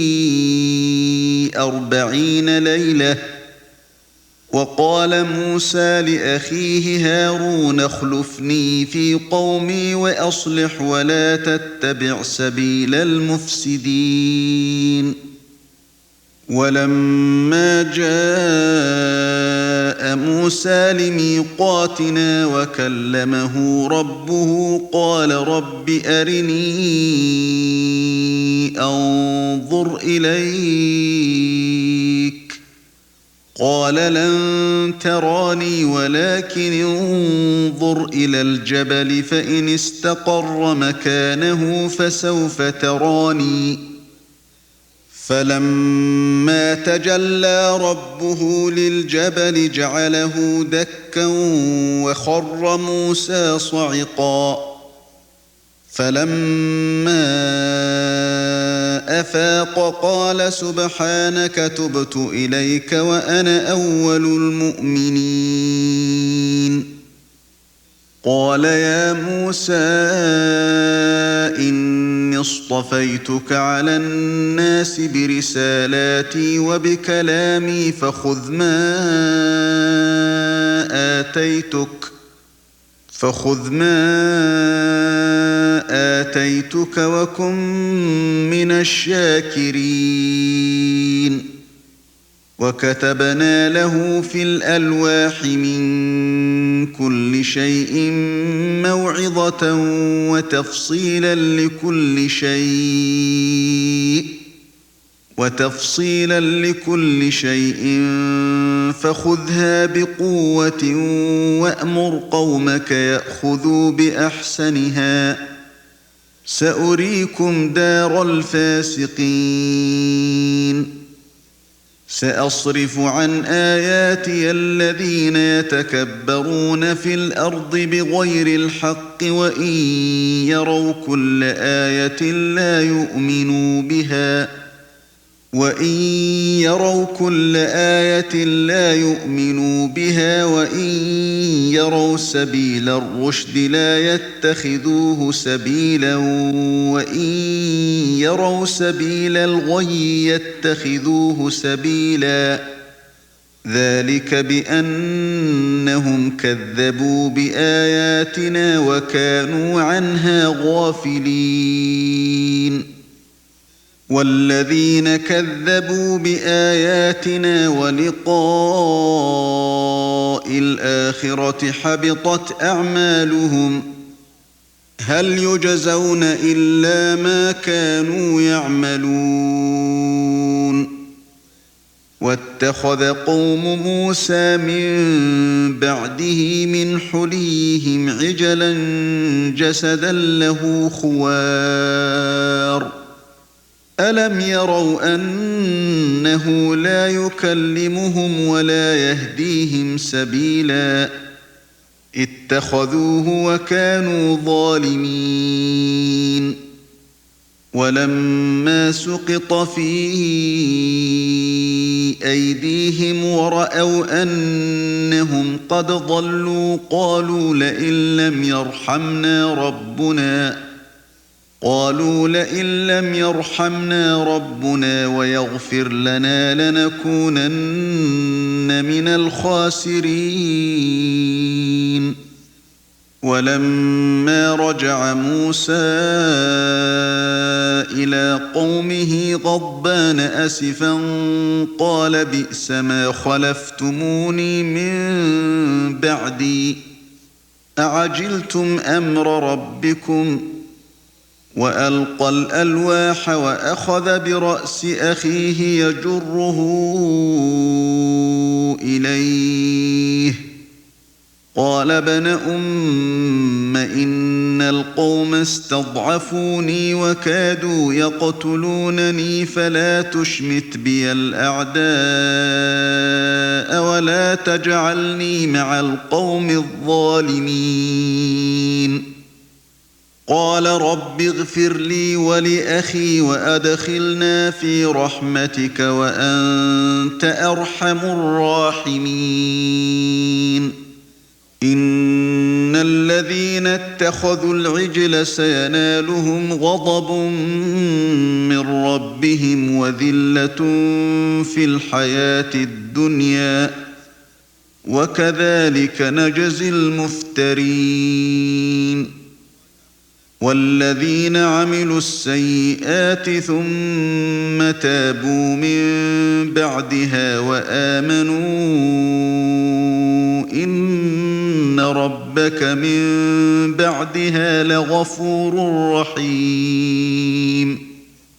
40 ليلة وقال موسى لأخيه هارون اخلفني في قومي وأصلح ولا تتبع سبيل المفسدين ولما جاء موسى لميقاتنا وكلمه ربه قال رب أرني أنظر إليك قال لن تراني ولكن انظر إلى الجبل فإن استقر مكانه فسوف تراني فلما تجلى ربه للجبل جعله دكا وخر موسى صعقا فلما أفاق قال سبحانك تبت إليك وأنا أول المؤمنين قال يا موسى إني اصطفيتك على الناس برسالاتي وبكلامي فخذ ما آتيتك وكن من الشاكرين وكتبنا له في الألواح من كل شيء موعظة وتفصيلا لكل شيء فخذها بقوة وأمر قومك يأخذوا بأحسنها سأريكم دار الفاسقين سأصرف عن آياتي الذين يتكبرون في الأرض بغير الحق وإن يروا كل آية لا يؤمنوا بها وإن يروا سبيل الرشد لا يتخذوه سبيلا وإن يروا سبيل الغي يتخذوه سبيلا ذلك بأنهم كذبوا بآياتنا وكانوا عنها غافلين والذين كذبوا بآياتنا ولقاء الآخرة حبطت أعمالهم هل يجزون إلا ما كانوا يعملون واتخذ قوم موسى من بعده من حليهم عجلا جسدا له خوار ألم يروا أنه لا يكلمهم ولا يهديهم سبيلا اتخذوه وكانوا ظالمين ولما سقط في أيديهم ورأوا أنهم قد ضلوا قالوا لئن لم يرحمنا ربنا ويغفر لنا لنكونن من الخاسرين ولما رجع موسى إلى قومه غضبان أسفا قال بئس ما خلفتموني من بعدي أعجلتم أمر ربكم وألقى الألواح وأخذ برأس أخيه يجره إليه قال ابن أم إن القوم استضعفوني وكادوا يقتلونني فلا تشمت بي الأعداء ولا تجعلني مع القوم الظالمين قال رب اغفر لي ولأخي وأدخلنا في رحمتك وأنت أرحم الراحمين إن الذين اتخذوا العجل سينالهم غضب من ربهم وذلة في الحياة الدنيا وكذلك نجزي المفترين والذين عملوا السيئات ثم تابوا من بعدها وآمنوا إن ربك من بعدها لغفور رحيم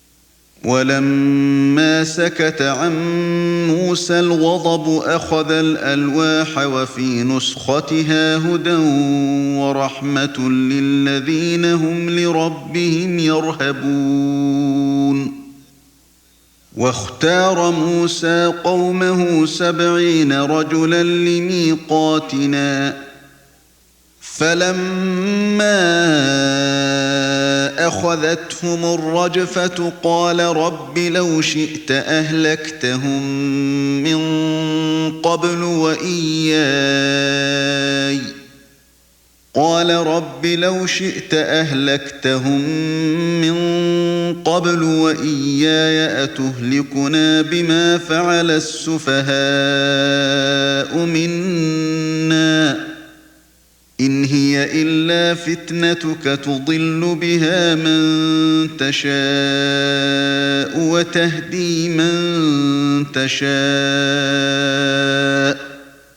ولما سكت عن موسى الغضب أخذ الألواح وفي نسختها هدى ورحمة للذين هم لربهم يرهبون واختار موسى قومه 70 رجلا لميقاتنا فلما أخذتهم الرجفة قال رب لو شئت أهلكتهم من قبل وإياي أتهلكنا بما فعل السفهاء منا إن هي إلا فتنتك تضل بها من تشاء وتهدي من تشاء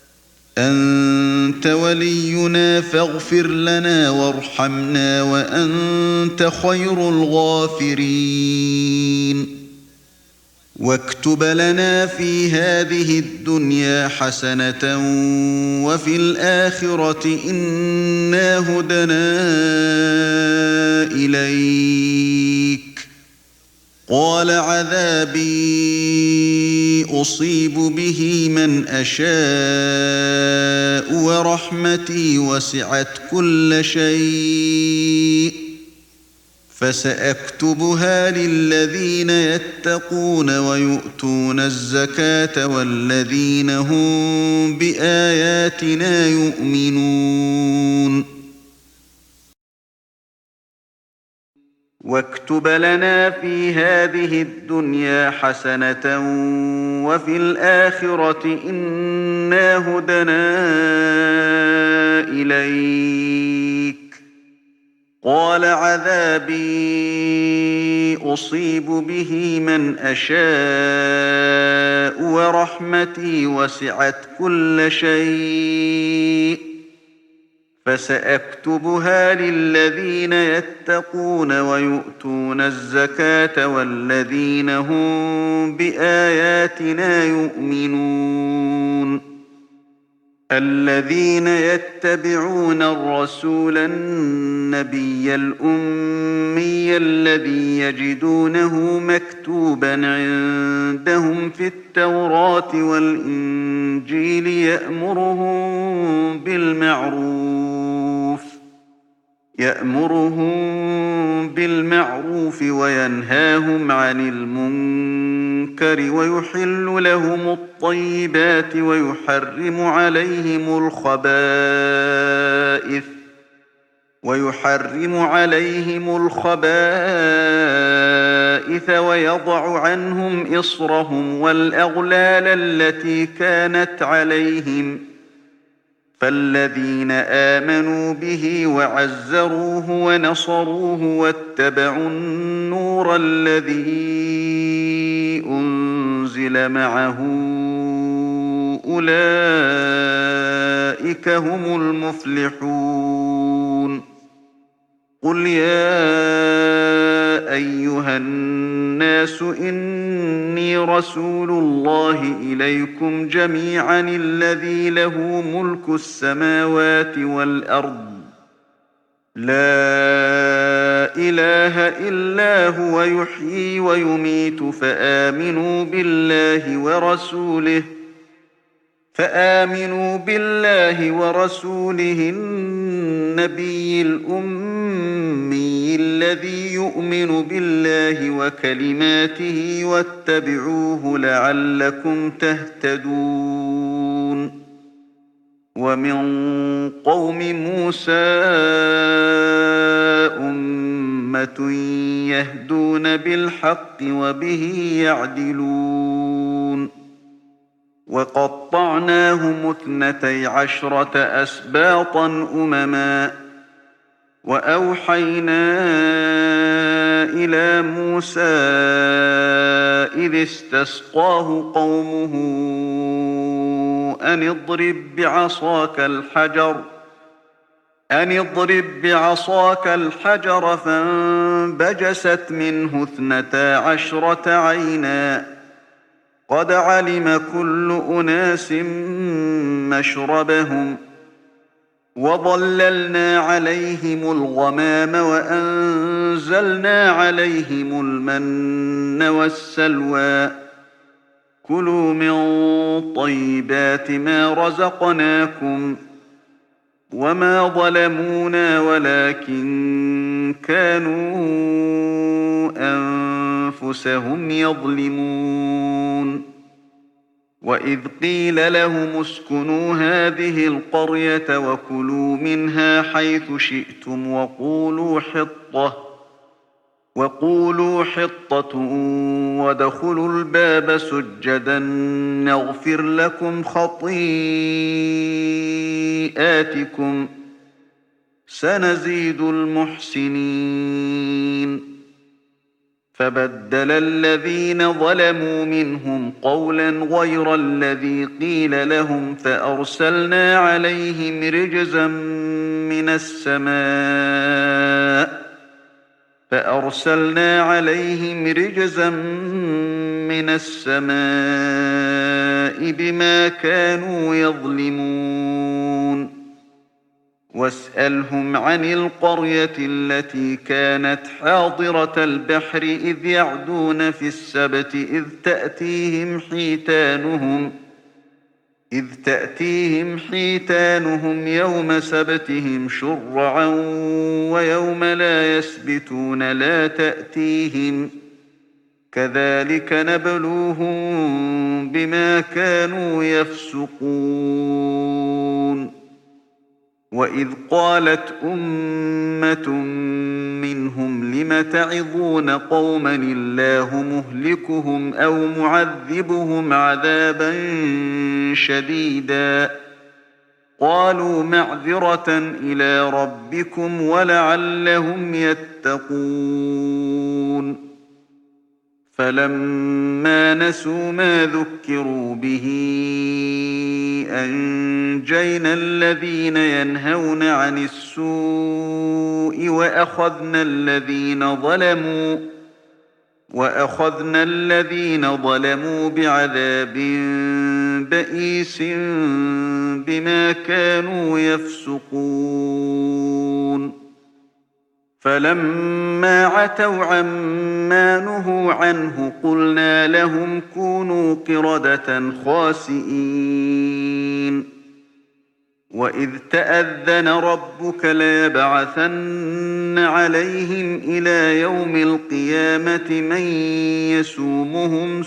أنت ولينا فاغفر لنا وارحمنا وأنت خير الغافرين واكتب لنا في هذه الدنيا حسنة وفي الآخرة إنا هدنا إليك قال عذابي أصيب به من أشاء ورحمتي وسعت كل شيء فسأكتبها للذين يتقون ويؤتون الزكاة والذين هم بآياتنا يؤمنون واكتب لنا في هذه الدنيا حسنة وفي الآخرة إنا هدنا إليك قال عذابي أصيب به من أشاء ورحمتي وسعت كل شيء فسأكتبها للذين يتقون ويؤتون الزكاة والذين هم بآياتنا يؤمنون الذين يتبعون الرسول النبي الأمي الذي يجدونه مكتوبا عندهم في التوراة والإنجيل يأمرهم بالمعروف وينهاهم عن المنكر ويحل لهم الطيبات ويحرم عليهم الخبائث ويضع عنهم إصرهم والأغلال التي كانت عليهم فالذين آمنوا به وعزروه ونصروه واتبعوا النور الذي أنزل معه أولئك هم المفلحون قل يا أيها الناس إني رسول الله إليكم جميعا الذي له ملك السماوات والأرض لا إله إلا هو يحيي ويميت فآمنوا بالله ورسوله النبي الأمي الذي يؤمن بالله وكلماته واتبعوه لعلكم تهتدون ومن قوم موسى أمة يهدون بالحق وبه يعدلون وقطعناهم 12 أسباطا أمما وأوحينا إلى موسى إذ استسقاه قومه أن اضرب بعصاك الحجر فانبجست منه 12 عينا قد علم كل أناس مشربهم وظللنا عليهم الغمام وأنزلنا عليهم المن والسلوى كلوا من طيبات ما رزقناكم وما ظلمونا ولكن كانوا أنفسهم يظلمون وإذ قيل لهم اسكنوا هذه القرية وكلوا منها حيث شئتم وقولوا حطة وادخلوا الباب سجدا نغفر لكم خطيئاتكم سنزيد المحسنين فبدل الذين ظلموا منهم قولا غير الذي قيل لهم فأرسلنا عليهم رجزا من السماء بما كانوا يظلمون واسألهم عن القرية التي كانت حاضرة البحر إذ يعدون في السبت إذ تأتيهم حيتانهم يوم سبتهم شرعا ويوم لا يسبتون لا تأتيهم كذلك نبلوهم بما كانوا يفسقون وإذ قالت أمة منهم لم تعظون قوما الله مهلكهم أو معذبهم عذابا شديدا قالوا معذرة إلى ربكم ولعلهم يتقون فلما نسوا ما ذكروا به أنجينا الذين ينهون عن السوء وأخذنا الذين ظلموا بعذاب بئيس بما كانوا يفسقون فلما عتوا عما نهوا عنه قلنا لهم كونوا قردة خاسئين وإذ تأذن ربك ليبعثن عليهم إلى يوم القيامة من يسومهم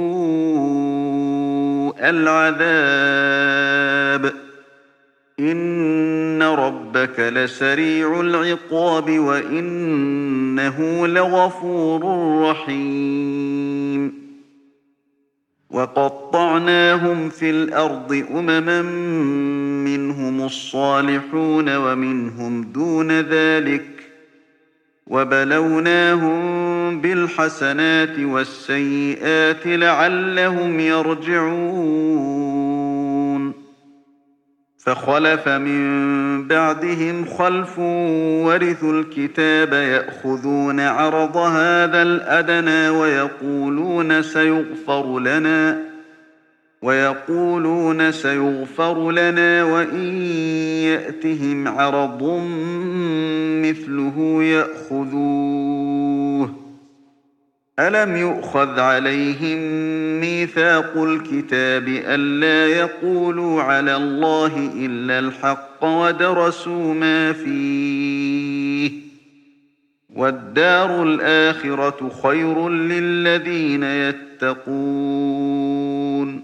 سوء العذاب إن ربك لسريع العقاب وإنه لغفور رحيم وقطعناهم في الأرض أمما منهم الصالحون ومنهم دون ذلك وبلوناهم بالحسنات والسيئات لعلهم يرجعون فخلف من بعدهم خلف ورثوا الكتاب يأخذون عرض هذا الأدنى ويقولون سيغفر لنا وإن يأتهم عرض مثله يأخذوه ألم يؤخذ عليهم ميثاق الكتاب ألا يقولوا على الله إلا الحق ودرسوا ما فيه والدار الآخرة خير للذين يتقون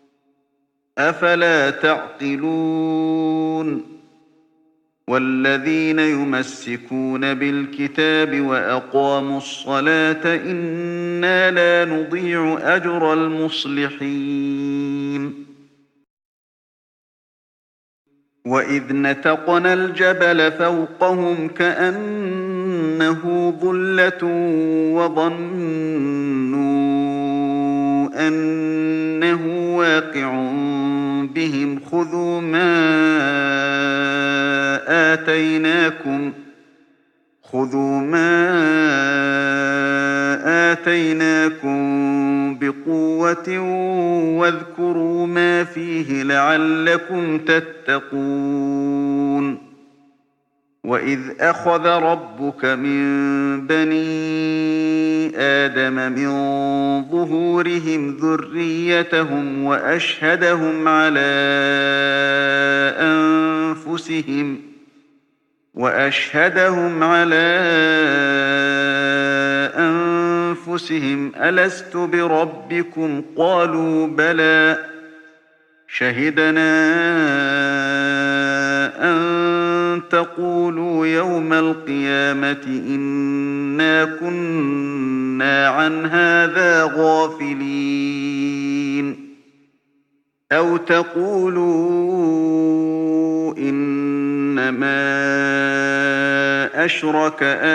أفلا تعقلون والذين يمسكون بالكتاب وأقاموا الصلاة إنا لا نضيع أجر المصلحين وإذ نتقنا الجبل فوقهم كأنه ظلة وظنوا أنه واقع بهم خذوا ما آتيناكم بقوة واذكروا ما فيه لعلكم تتقون وإذ أخذ ربك من بني آدم من ظهورهم ذريتهم وأشهدهم على أنفسهم ألست بربكم قالوا بلى شهدنا أن تقولوا يوم القيامة إنا كنا عن هذا غافلين أو تقولوا إنما أشرك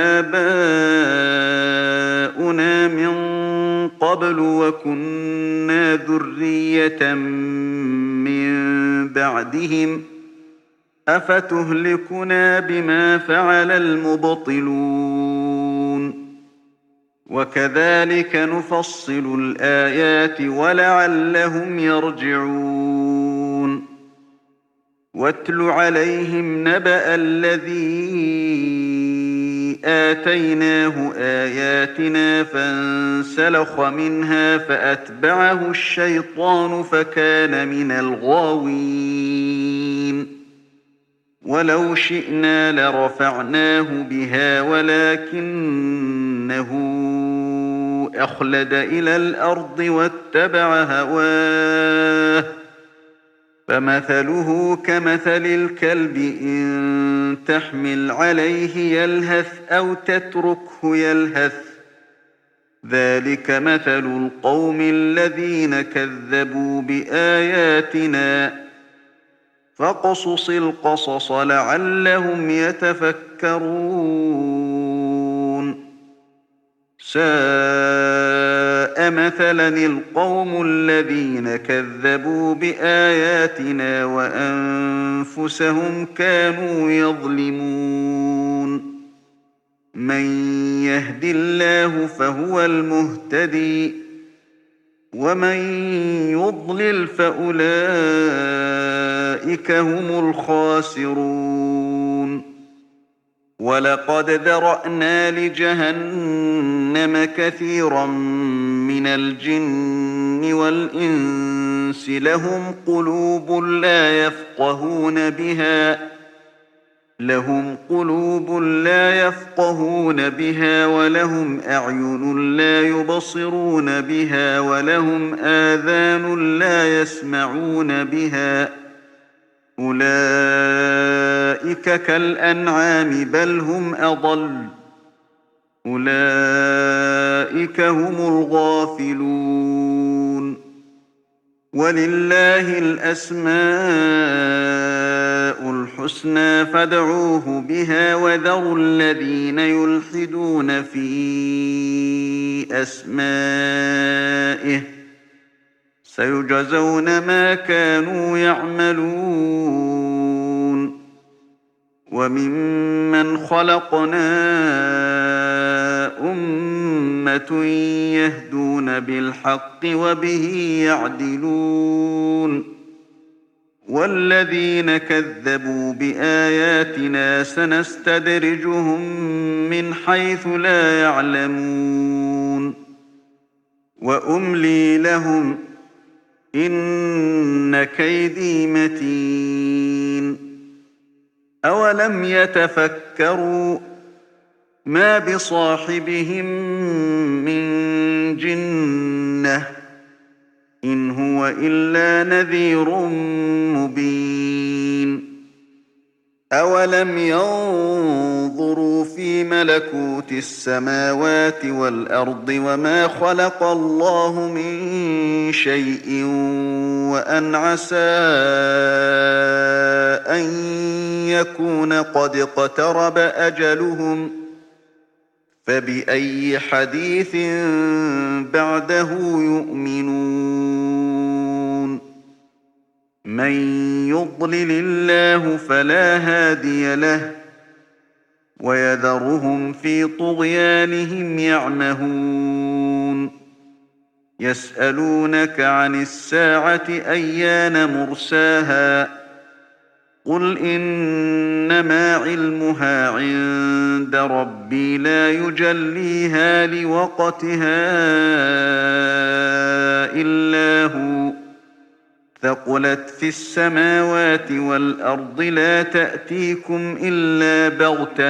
آباؤنا من قبل وكنا ذرية من بعدهم أفتهلكنا بما فعل المبطلون وكذلك نفصل الآيات ولعلهم يرجعون واتل عليهم نبأ الذي آتيناه آياتنا فانسلخ منها فأتبعه الشيطان فكان من الغاوين ولو شئنا لرفعناه بها ولكنه أخلد إلى الأرض واتبع هواه فمثله كمثل الكلب إن تحمل عليه يلهث أو تتركه يلهث ذلك مثل القوم الذين كذبوا بآياتنا فاقصص القصص لعلهم يتفكرون ساء مثلا القوم الذين كذبوا بآياتنا وأنفسهم كانوا يظلمون من يهد الله فهو المهتدي ومن يضلل فأولئك هم الخاسرون ولقد ذرأنا لجهنم كثيرا من الجن والإنس لهم قلوب لا يفقهون بها ولهم أعين لا يبصرون بها ولهم آذان لا يسمعون بها أولئك كالأنعام بل هم أضل أولئك هم الغافلون ولله الأسماء الحسنى فادعوه بها وذروا الذين يلحدون في أسمائه سيجزون ما كانوا يعملون وممن خلقنا أمة يهدون بالحق وبه يعدلون والذين كذبوا بآياتنا سنستدرجهم من حيث لا يعلمون وأملي لهم إن كيدي متين أولم يتفكروا ما بصاحبهم من جنة إن هو إلا نذير مبين أولم ينظروا في ملكوت السماوات والأرض وما خلق الله من شيء وأن عسى أن يكون قد اقترب أجلهم فبأي حديث بعده يؤمنون من يضلل الله فلا هادي له ويذرهم في طغيانهم يعمهون يسألونك عن الساعة أيان مرساها قل إنما علمها عند ربي لا يجليها لوقتها إلا هو ثقلت في السماوات والأرض لا تأتيكم إلا بغتة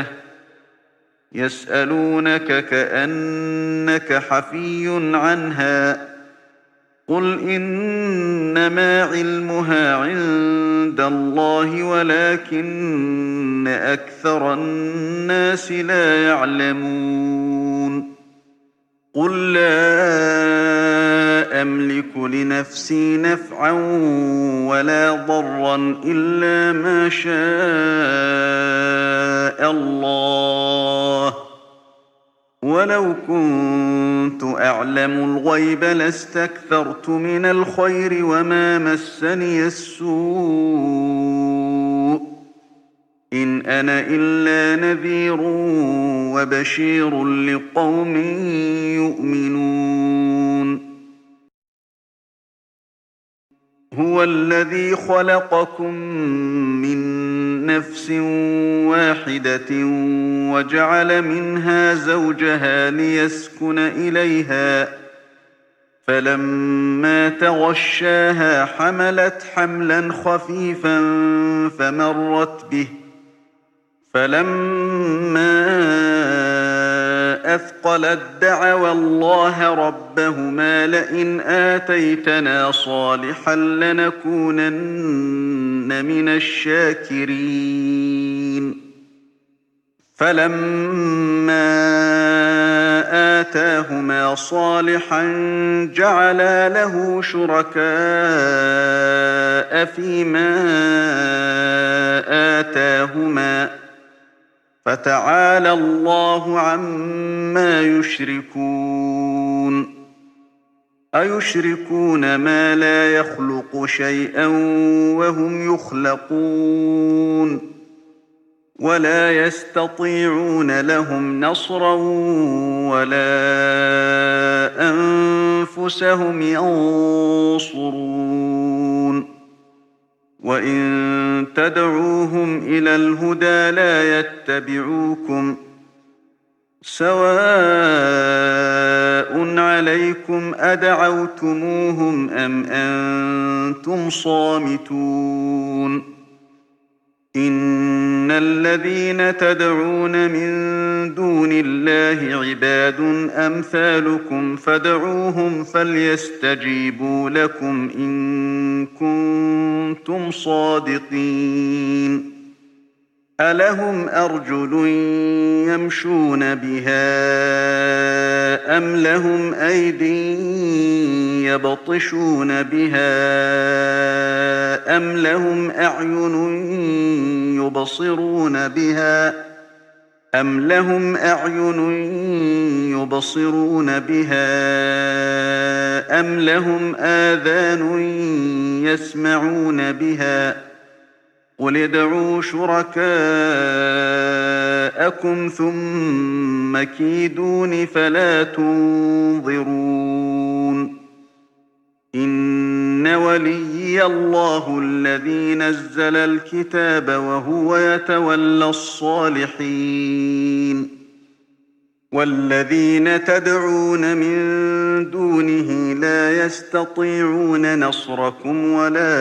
يسألونك كأنك حفي عنها قل إنما علمها عند الله ولكن أكثر الناس لا يعلمون قل لا أملك لنفسي نفعا ولا ضرا إلا ما شاء الله ولو كنت أعلم الغيب لاستكثرت من الخير وما مسني السوء إن أنا إلا نذير وبشير لقوم يؤمنون هو الذي خلقكم من نفس واحدة وجعل منها زوجها ليسكن إليها فلما تغشاها حملت حملا خفيفا فمرت به فلما أثقلت دعوا الله ربهما لئن آتيتنا صالحا لنكونن من الشاكرين فلما آتاهما صالحا جعلا له شركاء فيما آتاهما فتعالى الله عما يشركون أيشركون ما لا يخلق شيئا وهم يخلقون ولا يستطيعون لهم نصرا ولا أنفسهم ينصرون وإن تدعوهم إلى الهدى لا يتبعوكم سواء عليكم أدعوتموهم أم أنتم صامتون إن الذين تدعون من دون الله عباد أمثالكم فادعوهم فليستجيبوا لكم إن كنتم صادقين ألهم أرجل يمشون بها أم لهم أيدي يبطشون بها أم لهم أعين يبصرون بها أم لهم آذان يسمعون بها قل ادعوا شركاءكم ثم كيدون فلا تنظرون إن وليي الله الذي نزل الكتاب وهو يتولى الصالحين والذين تدعون من دونه لا يستطيعون نصركم ولا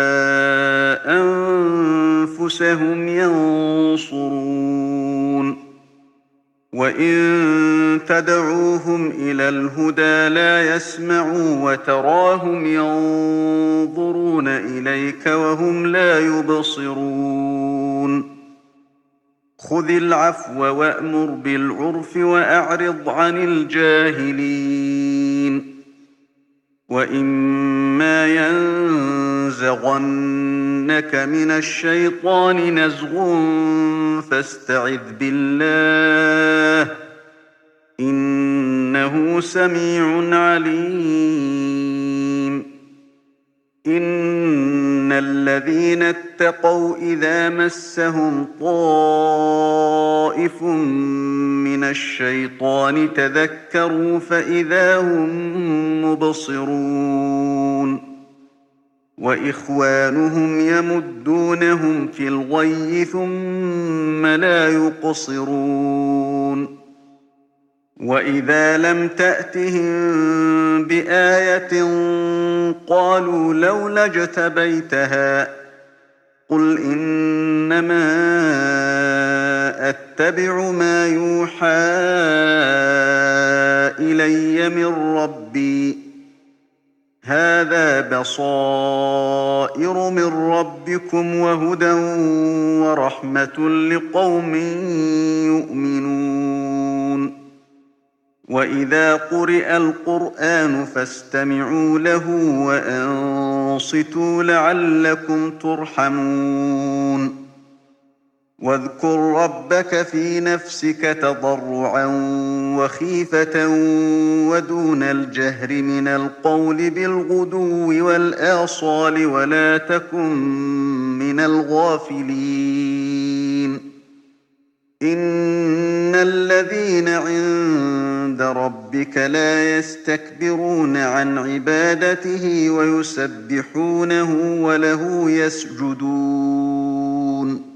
أنفسهم ينصرون وإن تدعوهم إلى الهدى لا يسمعوا وتراهم ينظرون إليك وهم لا يبصرون خذ العفو وأمر بالعرف وأعرض عن الجاهلين وإما ينزغنك من الشيطان نزغ فاستعذ بالله إنه سميع عليم إن الذين اتقوا إذا مسهم طائف من الشيطان تذكروا فإذا هم مبصرون وإخوانهم يمدونهم في الغي ثم لا يقصرون وإذا لم تأتهم بآية قالوا لولا اجتبيتها قل إنما أتبع ما يوحى إلي من ربي هذا بصائر من ربكم وهدى ورحمة لقوم يؤمنون وإذا قرئ القرآن فاستمعوا له وأنصتوا لعلكم ترحمون واذكر ربك في نفسك تضرعا وخيفة ودون الجهر من القول بالغدو والآصال ولا تكن من الغافلين إن الذين عند ربك لا يستكبرون عن عبادته ويسبحونه وله يسجدون